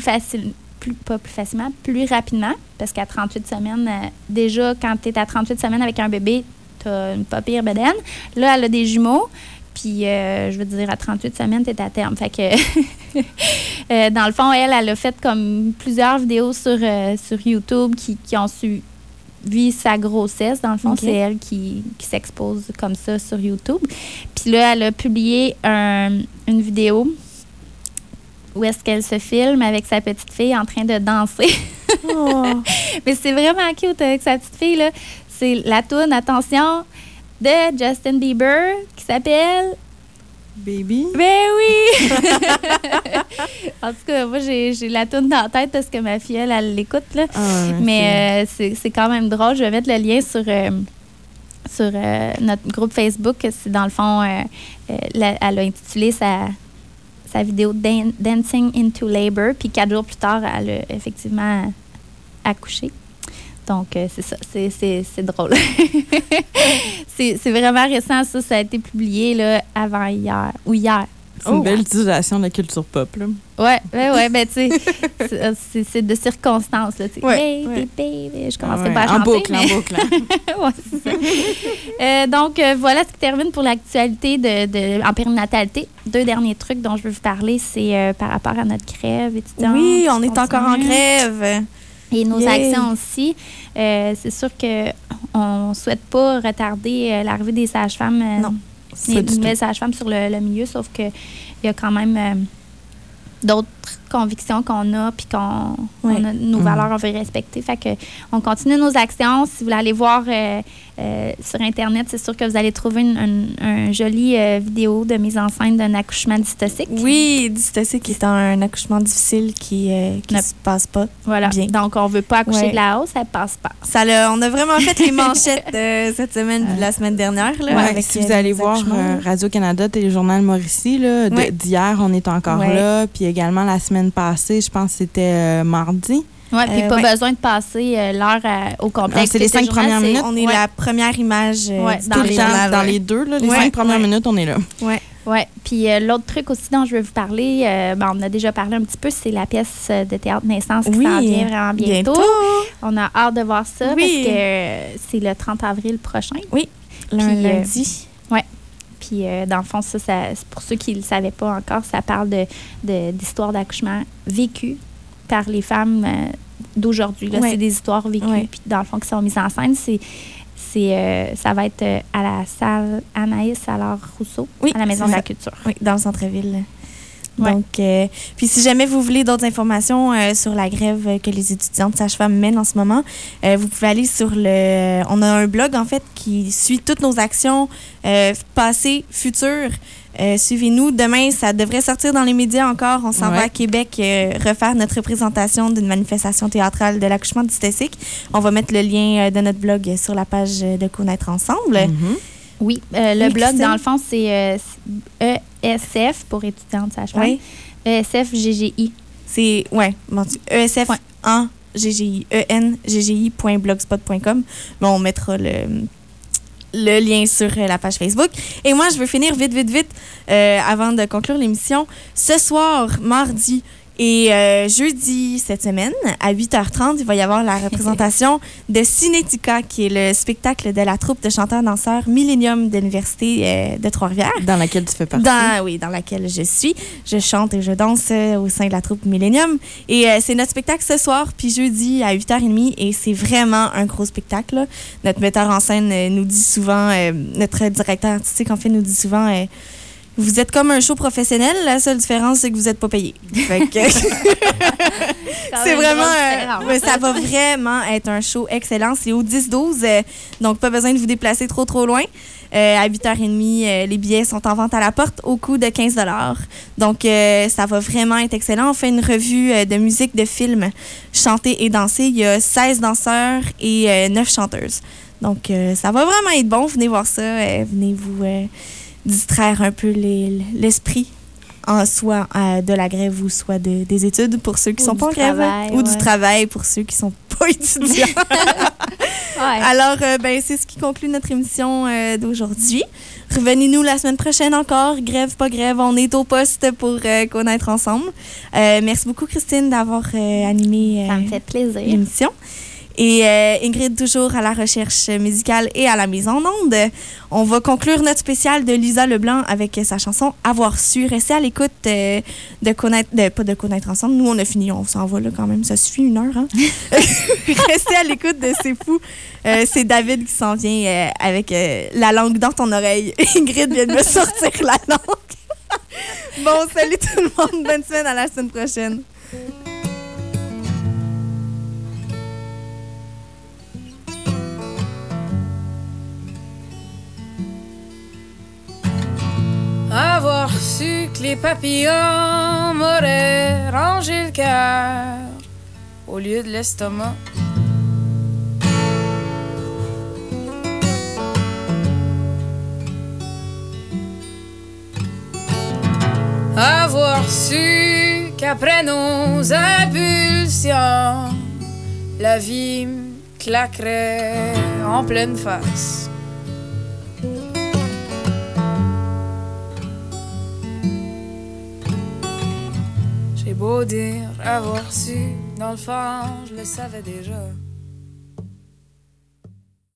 rapidement, parce qu'à 38 semaines, déjà, quand tu es à 38 semaines avec un bébé, tu as une pas pire bedaine. Là, elle a des jumeaux. Puis, je veux dire, à 38 semaines, tu es à terme. Fait que, dans le fond, elle a fait comme plusieurs vidéos sur YouTube qui ont suivi sa grossesse. Dans le fond, c'est elle qui s'expose comme ça sur YouTube. Puis là, elle a publié une vidéo où est-ce qu'elle se filme avec sa petite fille en train de danser. Oh. Mais c'est vraiment cute avec sa petite fille, là. C'est la toune, attention, de Justin Bieber qui s'appelle Baby. Ben oui! En tout cas, moi, j'ai la toune dans la tête parce que ma fille, elle l'écoute, là. Mais c'est quand même drôle. Je vais mettre le lien sur notre groupe Facebook. C'est dans le fond, elle a intitulé sa vidéo Dancing into Labor. Puis 4 jours plus tard, elle a effectivement accouché. Donc, c'est ça. C'est drôle. c'est vraiment récent, ça. Ça a été publié là, avant hier. Ou hier. C'est une belle utilisation de la culture pop, là. Ouais, ben tu sais, c'est de circonstances, là, tu sais. Baby, je commencerai pas à chanter. En boucle. Ouais, c'est ça. Donc, voilà ce qui termine pour l'actualité en périnatalité. 2 derniers trucs dont je veux vous parler, c'est par rapport à notre grève étudiante. Oui, on est encore en grève. Et nos actions aussi. C'est sûr qu'on ne souhaite pas retarder l'arrivée des sages-femmes. Non. Les nouvelles sages-femmes sur le milieu, sauf qu'il y a quand même d'autres convictions qu'on a, puis qu'on a nos valeurs, on veut respecter. Fait que on continue nos actions. Si vous voulez aller voir sur Internet, c'est sûr que vous allez trouver une jolie vidéo de mise en scène d'un accouchement dystocique. Oui, dystocique est un accouchement difficile qui ne se passe pas bien. Donc, on ne veut pas accoucher de la hausse, ça ne passe pas. On a vraiment fait les manchettes cette semaine de la semaine dernière. Là, avec si vous allez voir Radio-Canada, Téléjournal Mauricie, là, d'hier, on est encore là. Puis également la semaine passée, je pense que c'était mardi. Oui, puis pas besoin de passer l'heure au complet. C'est les 5 premières minutes. On est la première image dans les deux. Là, les 5 premières minutes, on est là. Oui. Puis l'autre truc aussi dont je vais vous parler, on en a déjà parlé un petit peu, c'est la pièce de théâtre Naissance qui s'en vient vraiment bientôt. On a hâte de voir ça parce que c'est le 30 avril prochain. Oui, lundi. Oui. Puis, dans le fond, ça, pour ceux qui ne le savaient pas encore, ça parle d'histoires d'accouchement vécues par les femmes d'aujourd'hui. C'est des histoires vécues, puis dans le fond, qui sont mises en scène. Ça va être à la salle Anaïs Allard-Rousseau, à la Maison de la Culture. Oui, dans le centre-ville. Donc, puis si jamais vous voulez d'autres informations sur la grève que les étudiantes sages-femmes mènent en ce moment, vous pouvez aller sur on a un blog, en fait, qui suit toutes nos actions passées, futures. Suivez-nous. Demain, ça devrait sortir dans les médias encore. On s'en va à Québec refaire notre représentation d'une manifestation théâtrale de l'accouchement dystocique. On va mettre le lien de notre blog sur la page de Connaître Ensemble. Mm-hmm. Oui, le blog, Christine? Dans le fond, c'est ESF pour étudiantes sages-femmes. Oui. ESF GGI. C'est, ESF en GGI. ENGGI.blogspot.com. Mais on mettra le lien sur la page Facebook. Et moi, je veux finir vite, avant de conclure l'émission. Ce soir, mardi et jeudi cette semaine, à 8h30, il va y avoir la représentation de Cinética, qui est le spectacle de la troupe de chanteurs-danseurs Millennium de l'Université de Trois-Rivières. Dans laquelle tu fais partie. Dans laquelle je suis. Je chante et je danse au sein de la troupe Millennium. Et c'est notre spectacle ce soir, puis jeudi à 8h30. Et c'est vraiment un gros spectacle, là. Notre metteur en scène nous dit souvent, notre directeur artistique, en fait, nous dit souvent... vous êtes comme un show professionnel, la seule différence, c'est que vous n'êtes pas payé. Fait que c'est vraiment... ça va vraiment être un show excellent. C'est au 10-12, donc pas besoin de vous déplacer trop loin. À 8h30, les billets sont en vente à la porte au coût de 15 $. Donc, ça va vraiment être excellent. On fait une revue de musique de film chantée et dansée. Il y a 16 danseurs et 9 chanteuses. Donc, ça va vraiment être bon. Venez voir ça. Venez vous... distraire un peu l'esprit, soit de la grève ou soit des études pour ceux qui sont pas en grève, ou du travail pour ceux qui sont pas étudiants. Alors, c'est ce qui conclut notre émission d'aujourd'hui. Revenez-nous la semaine prochaine encore. Grève, pas grève, on est au poste pour Connaître Ensemble. Merci beaucoup, Christine, d'avoir animé ça me fait plaisir. L'émission. Et Ingrid, toujours à la recherche musicale et à la mise en onde. On va conclure notre spécial de Lisa Leblanc avec sa chanson « Avoir su ». Restez à l'écoute pas de Connaître Ensemble. Nous, on a fini, on s'en va là quand même. Ça suffit 1 heure. Hein? Restez à l'écoute de C'est fou. C'est David qui s'en vient avec la langue dans ton oreille. Ingrid vient de me sortir la langue. Bon, salut tout le monde. Bonne semaine, à la semaine prochaine. Avoir su que les papillons m'auraient rangé le cœur au lieu de l'estomac. avoir su qu'après nos impulsions, la vie me claquerait en pleine face. J'ai beau dire avoir su, dans le fond, je le savais déjà.